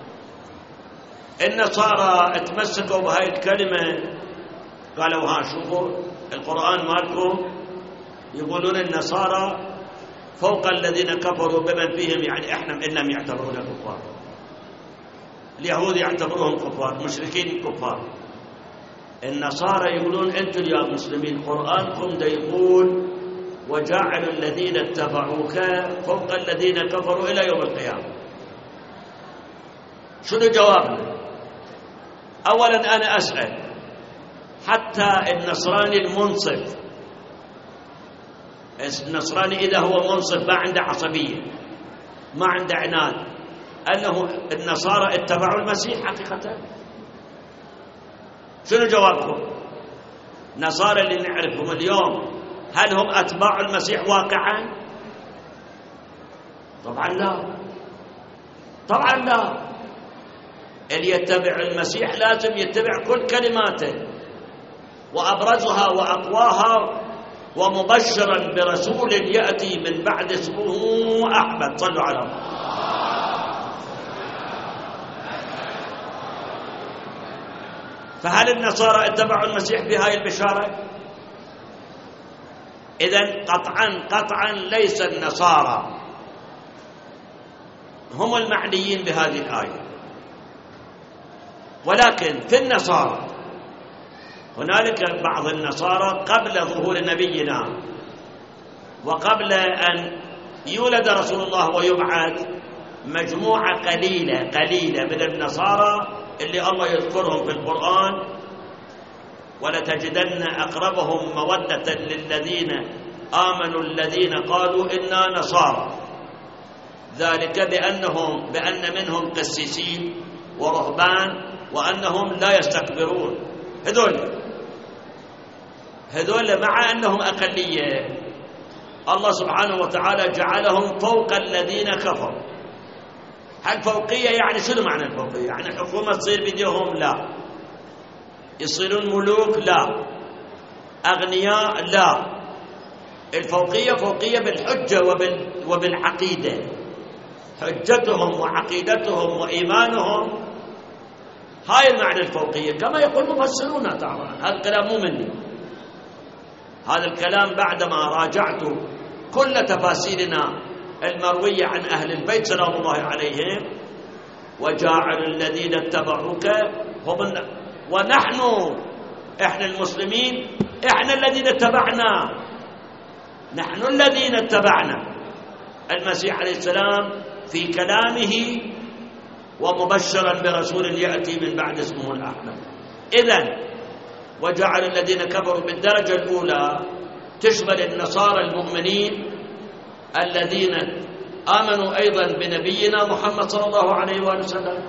النصارى اتمسكوا بهاي الكلمة، قالوا ها شوفوا القرآن مالكم يقولون النصارى فوق الذين كفروا بمن فيهم، يعني احنا إنهم يعتبرون كفار. اليهود يعتبروهم كفار، مشركين كفار. النصارى يقولون انتم يا مسلمين قرآنكم ده يقول وجعل الذين اتبعوك فوق الذين كفروا إلى يوم القيامة. شنو جوابنا؟ أولا أنا أسأل حتى النصراني المنصف، النصراني إذا هو منصف ما عنده عصبية ما عنده عناد، أنه النصارى اتبعوا المسيح حقيقة؟ شنو جوابكم؟ نصارى اللي نعرفهم اليوم هل هم أتباع المسيح واقعا؟ طبعا لا، طبعا لا. اللي يتبع المسيح لازم يتبع كل كلماته وأبرزها وأقواها، ومبشرا برسول يأتي من بعد اسمه أحمد. صلوا على الله. فهل النصارى اتبعوا المسيح بهاي البشارة؟ إذن قطعا ليس النصارى هم المعنيين بهذه الآية، ولكن في النصارى هنالك بعض النصارى قبل ظهور نبينا وقبل أن يولد رسول الله ويبعث مجموعة قليلة من النصارى اللي الله يذكرهم في القرآن، ولتجدن أقربهم مودة للذين آمنوا الذين قالوا إنا نصارى، ذلك بأن منهم قسيسين ورهبان وأنهم لا يستكبرون. هذول مع أنهم أقلية الله سبحانه وتعالى جعلهم فوق الذين كفروا. هل فوقية يعني شنو معنى الفوقية؟ يعني الحكومة تصير بيديهم؟ لا. يصيرون ملوك؟ لا. أغنياء؟ لا. الفوقية فوقية بالحجة وبالعقيدة، حجتهم وعقيدتهم وإيمانهم. هاي المعنى الفوقية كما يقول مفسرون طبعا. هذا الكلام مو مني، هذا الكلام بعدما راجعت كل تفاسيرنا المروية عن أهل البيت سلام الله عليهم. وجاعل الذين اتبعوك هم ونحن، إحنا المسلمين، إحنا الذين اتبعنا، نحن الذين اتبعنا المسيح عليه السلام في كلامه، ومبشرا برسول يأتي من بعد اسمه الأحمد. إذن وجعل الذين كفروا بالدرجة الأولى تشمل النصارى المؤمنين الذين آمنوا أيضا بنبينا محمد صلى الله عليه وآله وسلم،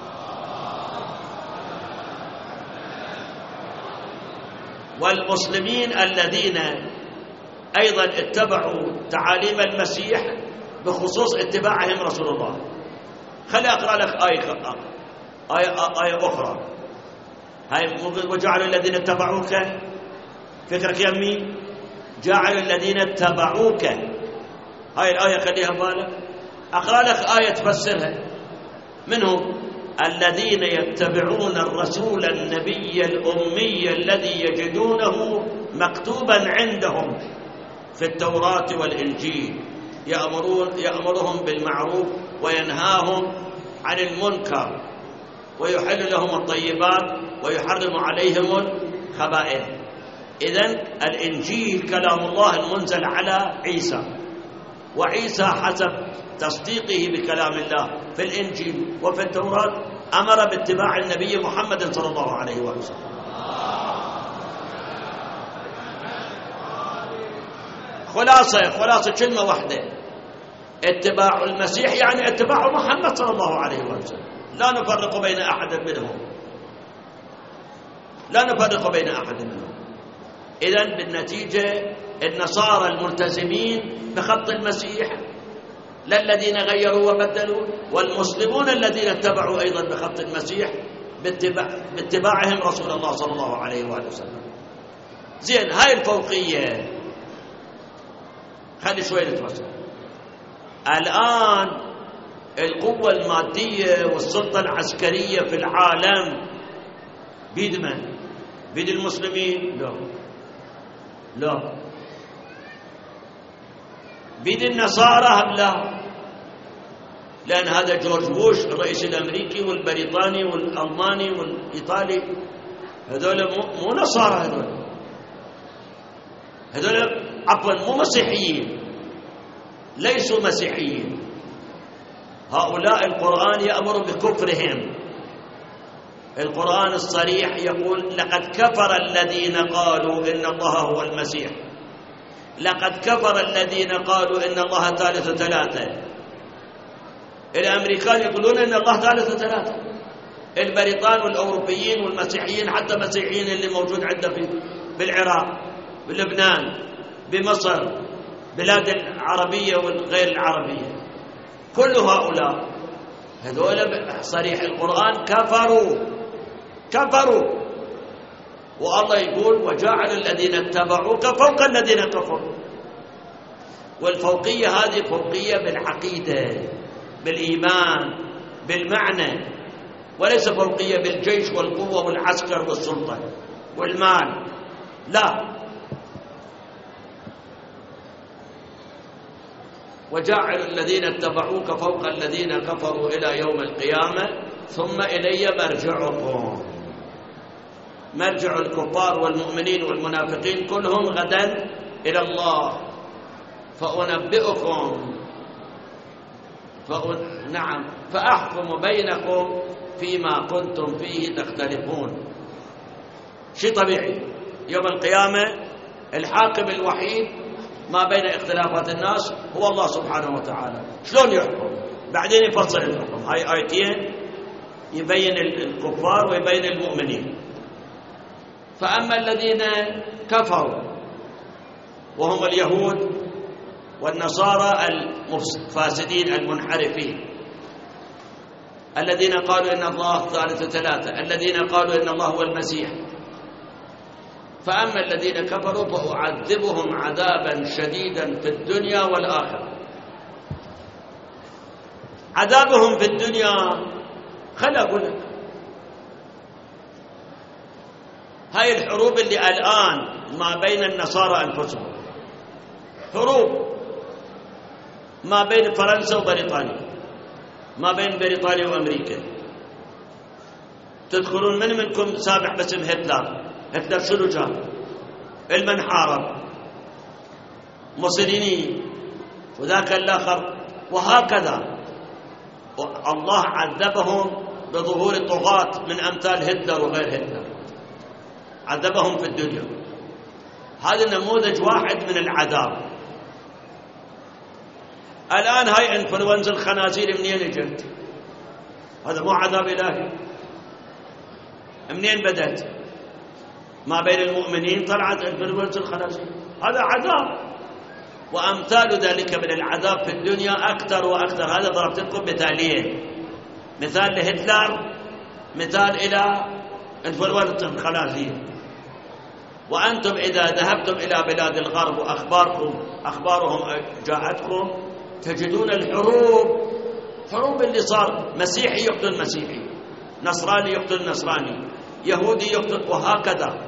والمسلمين الذين أيضا اتبعوا تعاليم المسيح بخصوص اتباعهم رسول الله. خلي أقرأ لك آية أخرى. هاي وجعلوا الذين اتبعوك، فكرك يا أمي، جعلوا الذين اتبعوك، هاي الآية خليها بالك. أقرأ لك آية تفسرها، منهم الذين يتبعون الرسول النبي الأمي الذي يجدونه مكتوبا عندهم في التوراة والإنجيل يأمرهم بالمعروف وينهاهم عن المنكر ويحل لهم الطيبات ويحرم عليهم الخبائث. إذن الإنجيل كلام الله المنزل على عيسى، وعيسى حسب تصديقه بكلام الله في الإنجيل وفي التوراة أمر باتباع النبي محمد صلى الله عليه وسلم. خلاصة كلمة واحدة، اتباع المسيح يعني اتباع محمد صلى الله عليه وسلم، لا نفرق بين أحد منهم، لا نفرق بين أحد منهم. إذن بالنتيجة النصارى الملتزمين بخط المسيح لا الذين غيروا وبدلوا، والمسلمون الذين اتبعوا أيضا بخط المسيح باتباعهم رسول الله صلى الله عليه وآله وسلم. زين، هاي الفوقية خلي شوي نتوسع. الآن القوة المادية والسلطة العسكرية في العالم بيد من؟ بيد المسلمين؟ لا. بيد النصارى هم لا، لأن هذا جورج بوش الرئيس الأمريكي والبريطاني والألماني والإيطالي هذول مو نصارى، هذول عفوا مو مسيحيين، ليسوا مسيحيين. هؤلاء القرآن يأمر بكفرهم. القرآن الصريح يقول لقد كفر الذين قالوا إن الله هو المسيح، لقد كفر الذين قالوا إن الله ثالث ثلاثة. الأمريكان يقولون إن الله ثالث ثلاثة، البريطان والأوروبيين والمسيحيين، حتى المسيحيين اللي موجود عندنا في العراق، بلبنان، بمصر، بلاد العربية والغير العربية، كل هؤلاء هذول صريح القرآن كفروا. والله يقول وجعل الذين اتبعوك فوق الذين كفروا. والفوقية هذه فوقية بالعقيدة، بالإيمان، بالمعنى، وليس فوقية بالجيش والقوة والعسكر والسلطة والمال، لا. وجعل الذين اتبعوك فوق الذين كفروا إلى يوم القيامة ثم إلي مرجعكم. مرجع الكفار والمؤمنين والمنافقين كلهم غدا إلى الله فأنبئكم فأحكم بينكم فيما كنتم فيه تختلفون. شيء طبيعي، يوم القيامة الحاكم الوحيد ما بين اختلافات الناس هو الله سبحانه وتعالى. شلون يحكم؟ بعدين يفصل الحكم. هاي آيتين يبين الكفار ويبين المؤمنين. فأما الذين كفروا وهم اليهود والنصارى الفاسدين المنحرفين الذين قالوا إن الله ثالث ثلاثة، الذين قالوا إن الله هو المسيح، فأما الذين كفروا فأعذبهم عذابا شديدا في الدنيا والآخرة. عذابهم في الدنيا، خل أقول لك، هاي الحروب اللي الآن ما بين النصارى أنفسهم، حروب ما بين فرنسا وبريطانيا، ما بين بريطانيا وأمريكا. تدخلون من منكم سامع باسم هتلر؟ هتلر شنو كان؟ المن حارب موسوليني وذاك الآخر، وهكذا. الله عذبهم بظهور طغاة من أمثال هتلر وغير هتلر، عذبهم في الدنيا. هذا نموذج واحد من العذاب. الآن هاي انفلونزا الخنازير منين اجت؟ هذا مو عذاب إلهي؟ منين بدت؟ ما بين المؤمنين طلعت انفلونزا الخنازير، هذا عذاب. وأمثال ذلك من العذاب في الدنيا أكثر وأكثر. هذا ضربت لكم مثالين، مثال لهتلر، مثال إلى انفلونزا الخنازير. وأنتم إذا ذهبتم إلى بلاد الغرب وأخبارهم جاءتكم، تجدون حروب اللي صار، مسيحي يقتل مسيحي، نصراني يقتل نصراني، يهودي يقتل، وهكذا.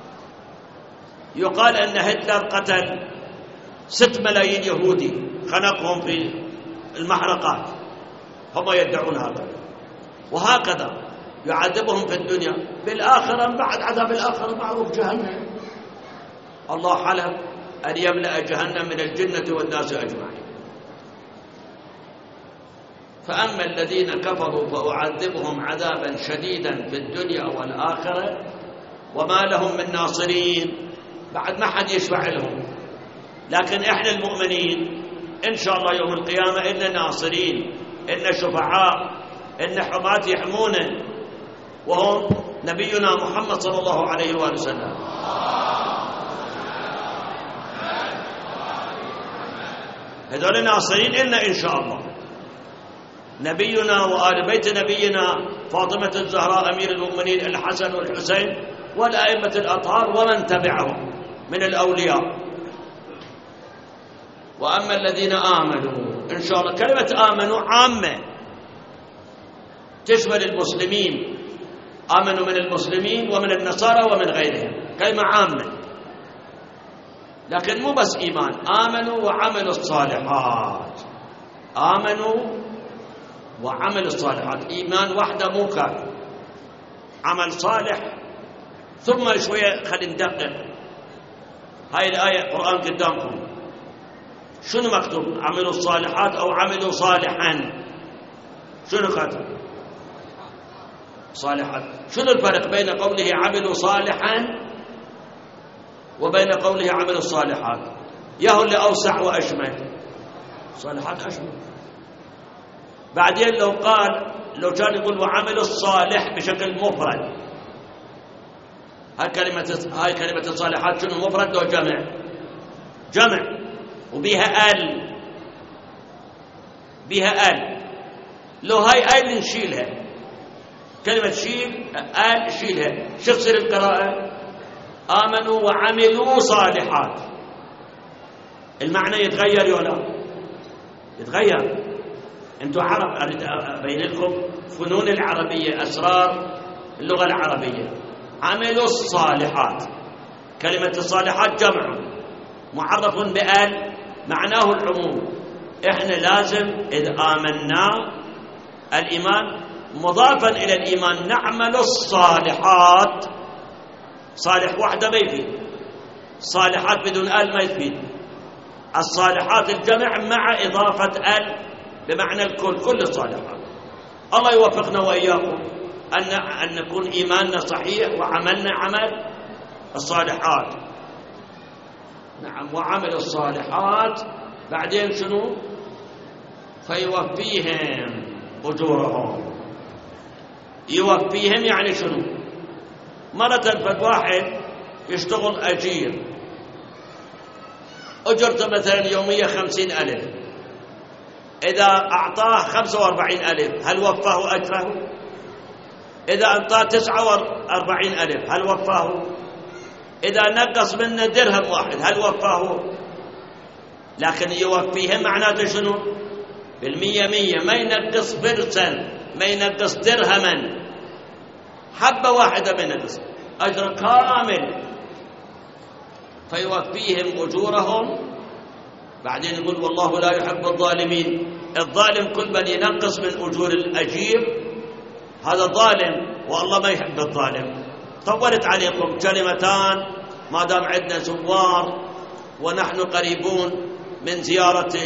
يقال أن هتلر قتل 6 ملايين يهودي، خنقهم في المحرقات، هم يدعون هذا. وهكذا يعذبهم في الدنيا. بالآخرة بعد عذاب الآخرة معروف، جهنم. الله حلف أن يملأ جهنم من الجنة والناس أجمعين. فأما الذين كفروا فأعذبهم عذابا شديدا في الدنيا والآخرة وما لهم من ناصرين. بعد ما حد يشفع لهم، لكن إحنا المؤمنين إن شاء الله يوم القيامة إن ناصرين، إن شفعاء، إن حماة يحمونا، وهم نبينا محمد صلى الله عليه وآله وسلم. هذول ناصرين إن شاء الله. نبينا وآل بيت نبينا، فاطمة الزهراء أمير المؤمنين، الحسن والحسين، والأئمة الأطهار ومن تبعهم من الأولياء. وأما الذين آمنوا، إن شاء الله كلمة آمنوا عامة تشمل المسلمين، آمنوا من المسلمين ومن النصارى ومن غيرهم، كلمة عامة. لكن مو بس إيمان، آمنوا وعملوا الصالحات. آمنوا وعمل الصالحات. إيمان وحده مو كافي، عمل صالح. ثم شوية خلينا ندقق. هاي الآية قرآن قدامكم، شنو مكتوب؟ عملوا الصالحات أو عملوا صالحا؟ شنو كاتب؟ صالحات. شنو الفرق بين قوله عملوا صالحا وبين قوله عملوا الصالحات؟ ياهو اللي أوسع وأشمل، صالحات أشمل. بعدين لو كان يقول وعملوا الصالح بشكل مفرد، هاي كلمة الصالحات شنو، مفرد أو جمع؟ جمع، وبيها بيها لو هاي نشيلها، كلمة شيل شيلها، شو تصير القراءة؟ آمنوا وعملوا صالحات. المعنى يتغير ولا يتغير؟ أنتم عرب، أريد أبين لكم فنون العربية، أسرار اللغة العربية. عملوا الصالحات، كلمة الصالحات جمع معرف بآل، معناه العموم. إحنا لازم إذ آمنا، الإيمان مضافا إلى الإيمان، نعمل الصالحات. صالح وحده ما يفيد، صالحات بدون آل ما يفيد. الصالحات الجمع مع إضافة آل بمعنى الكل، كل الصالحات. الله يوفقنا وإياكم أن نكون إيماننا صحيح وعملنا عمل الصالحات. نعم، وعمل الصالحات. بعدين شنو؟ فيوفيهم أجورهم. يوفيهم يعني شنو؟ مرة فد واحد يشتغل أجير، أجرته مثلا يومية 50,000، إذا أعطاه 45,000 هل وفاه أجره؟ إذا أعطاه 49,000 هل وفاه؟ إذا نقص منه درهم واحد هل وفاه؟ لكن يوفيهم معناته شنو؟ بالمية مية، ما ينقص فرسا، ما ينقص درهما، حبة واحدة ما ينقص، أجر كامل، فيوفيهم أجورهم. بعدين يقول والله لا يحب الظالمين. الظالم كل من ينقص من أجور الأجير هذا ظالم، والله ما يحب الظالم. طولت عليكم كلمتان، ما دام عندنا زوار ونحن قريبون من زيارة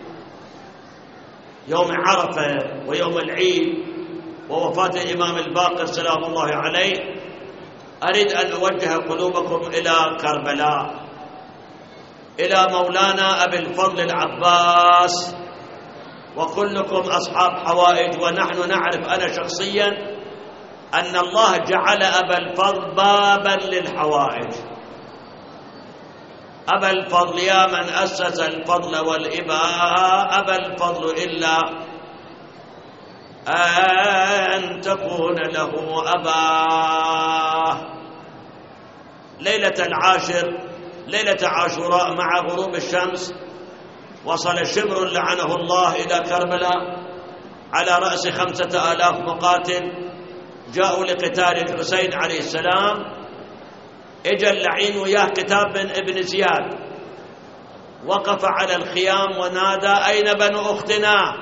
يوم عرفة ويوم العيد ووفاة الإمام الباقر سلام الله عليه، أريد أن أوجه قلوبكم إلى كربلاء، إلى مولانا أبي الفضل العباس، وكلكم أصحاب حوائج، ونحن نعرف أنا شخصيا أن الله جعل أبا الفضل بابا للحوائج. أبا الفضل يا من أسس الفضل والإباء، أبا الفضل إلا أن تكون له أباه. ليلة العاشر، ليلة عاشوراء مع غروب الشمس، وصل شمر لعنه الله إلى كربلاء على رأس 5000 مقاتل جاءوا لقتال الحسين عليه السلام. اجى اللعين وياه كتاب من ابن زياد، وقف على الخيام ونادى أين بنو أختنا؟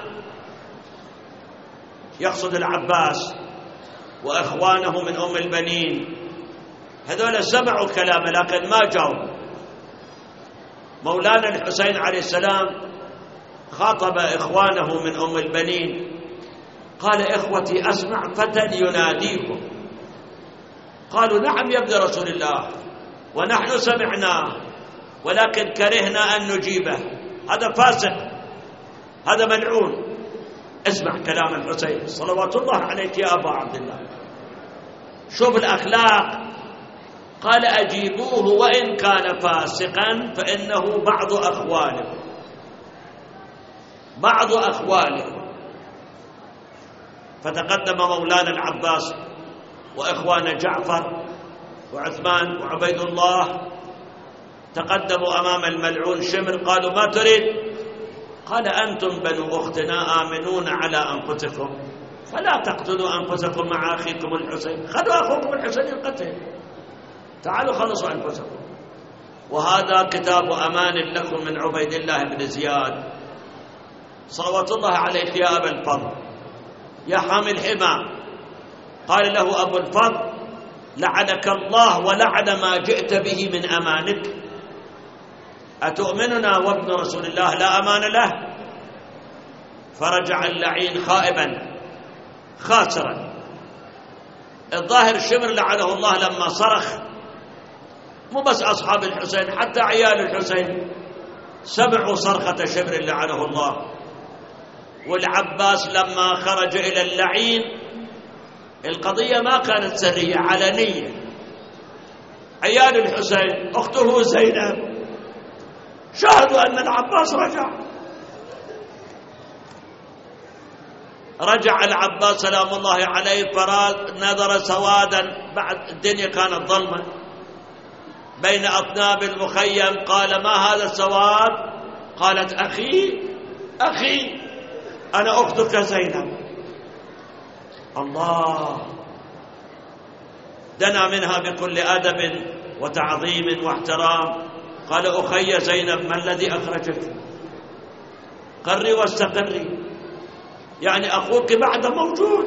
يقصد العباس وإخوانه من أم البنين. هذول سمعوا الكلام لكن ما جاوا. مولانا الحسين عليه السلام خاطب إخوانه من أم البنين، قال إخوتي أسمع فتى يناديكم. قالوا نعم يا ابن رسول الله، ونحن سمعناه ولكن كرهنا أن نجيبه، هذا فاسق، هذا ملعون. اسمع كلام الحسين صلوات الله عليك يا أبا عبد الله، شوف الأخلاق. قال أجيبوه وإن كان فاسقا فإنه بعض أخوالكم، بعض أخوالكم. فتقدم مولانا العباس وإخوان جعفر وعثمان وعبيد الله، تقدموا أمام الملعون شمر، قالوا ما تريد؟ قال أنتم بنو أختنا آمنون على أنفسكم، فلا تقتلوا أنفسكم مع أخيكم الحسين، خذوا أخوكم الحسين القتل، تعالوا خلصوا أنفسكم. وهذا كتاب أمان لكم من عبيد الله بن زياد صلوات الله عليك يا أبا الفضل يا حامي الحمى. قال له أبو الفضل لعنك الله ولعن ما جئت به من أمانك، أتؤمننا وابن رسول الله لا أمان له؟ فرجع اللعين خائبا خاسرا. الظاهر شمر لعنه الله لما صرخ، مو بس أصحاب الحسين حتى عيال الحسين سمعوا صرخة شمر لعنه الله. والعباس لما خرج إلى اللعين، القضية ما كانت سرية، علنية. عيال الحسين أخته زينب شاهدوا أن العباس رجع العباس سلام الله عليه، فنظر سوادا، بعد الدنيا كانت ظلمة بين أطناب المخيم. قال ما هذا السواد؟ قالت أخي أنا أختك زينب. الله، دنا منها بكل أدب وتعظيم واحترام. قال أخي زينب ما الذي أخرجك؟ قري واستقري، يعني أخوك بعد موجود،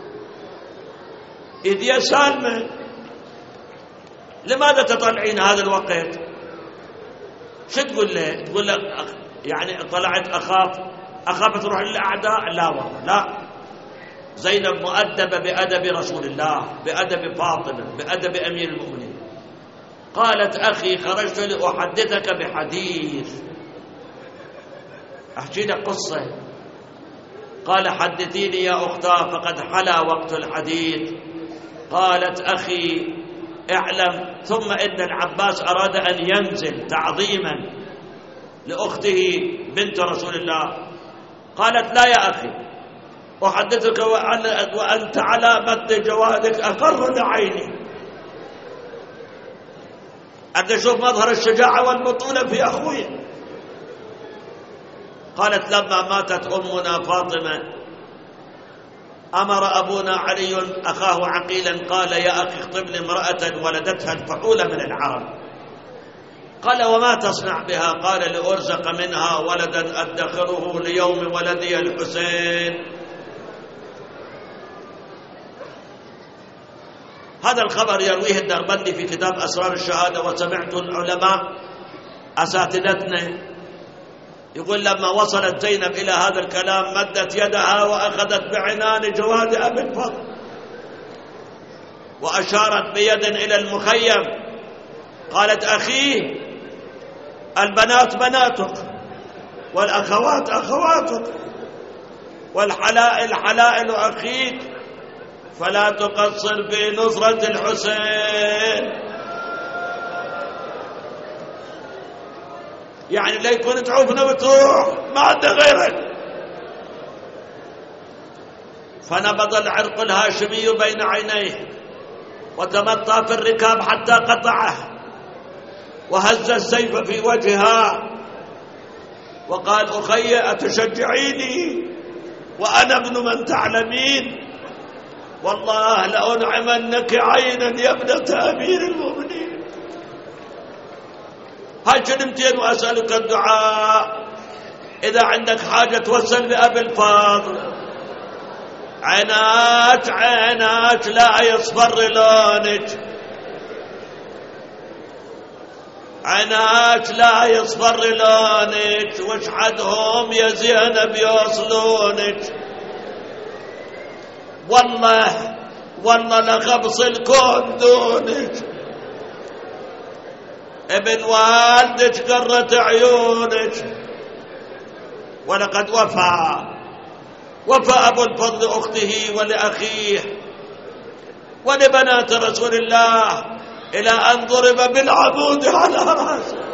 إذ يا سالمة لماذا تطلعين هذا الوقت؟ شو تقول له؟ تقول له يعني طلعت أخاف تروح للأعداء؟ لا والله لا، زينب مؤدبة بأدب رسول الله، بأدب فاطمة، بأدب أمير المؤمنين. قالت أخي خرجت لأحدثك بحديث، أحكي لك قصة. قال حدثيني يا أختاه فقد حلا وقت الحديث. قالت أخي اعلم. ثم إن العباس أراد أن ينزل تعظيما لأخته بنت رسول الله. قالت لا يا أخي، أحدثك وأنت على مد جوادك أقر لعيني. أنت شوف مظهر الشجاعة والبطولة في أخوي. قالت لما ماتت أمنا فاطمة أمر أبونا علي أخاه عقيلا قال يا أخي اخطب لي امرأة ولدتها الفحولة من العرب. قال وما تصنع بها؟ قال لأرزق منها ولدا أدخره ليوم ولدي الحسين. هذا الخبر يرويه الدربندي في كتاب أسرار الشهادة. وسمعت العلماء أساتذتنا يقول لما وصلت زينب إلى هذا الكلام مدت يدها وأخذت بعنان جواد أبي الفضل وأشارت بيد إلى المخيم قالت أخيه البنات بناتك والأخوات أخواتك والحلائل حلائل أخيك فلا تقصر في نصرة الحسين. يعني لا يكون تعوفنا وتروح ما عنده غيرك. فنبض العرق الهاشمي بين عينيه وتمطى في الركاب حتى قطعه وهز السيف في وجهها وقال أخي أتشجعيني وأنا ابن من تعلمين والله لأنعمنك عينا يا ابنة أمير المؤمنين. هاي كلمتين وأسألك الدعاء. إذا عندك حاجة توصل بأبي الفضل عيناك عيناك لا يصفر لونك عيناك لا يصفر لونك وش حدهم يا زينب يوصلونك. والله لخبص الكون دونك ابن والدك قرت عيونك. ولقد وفى أبو الفضل أخته ولأخيه ولبنات رسول الله إلى أن ضرب بالعمود على رأسه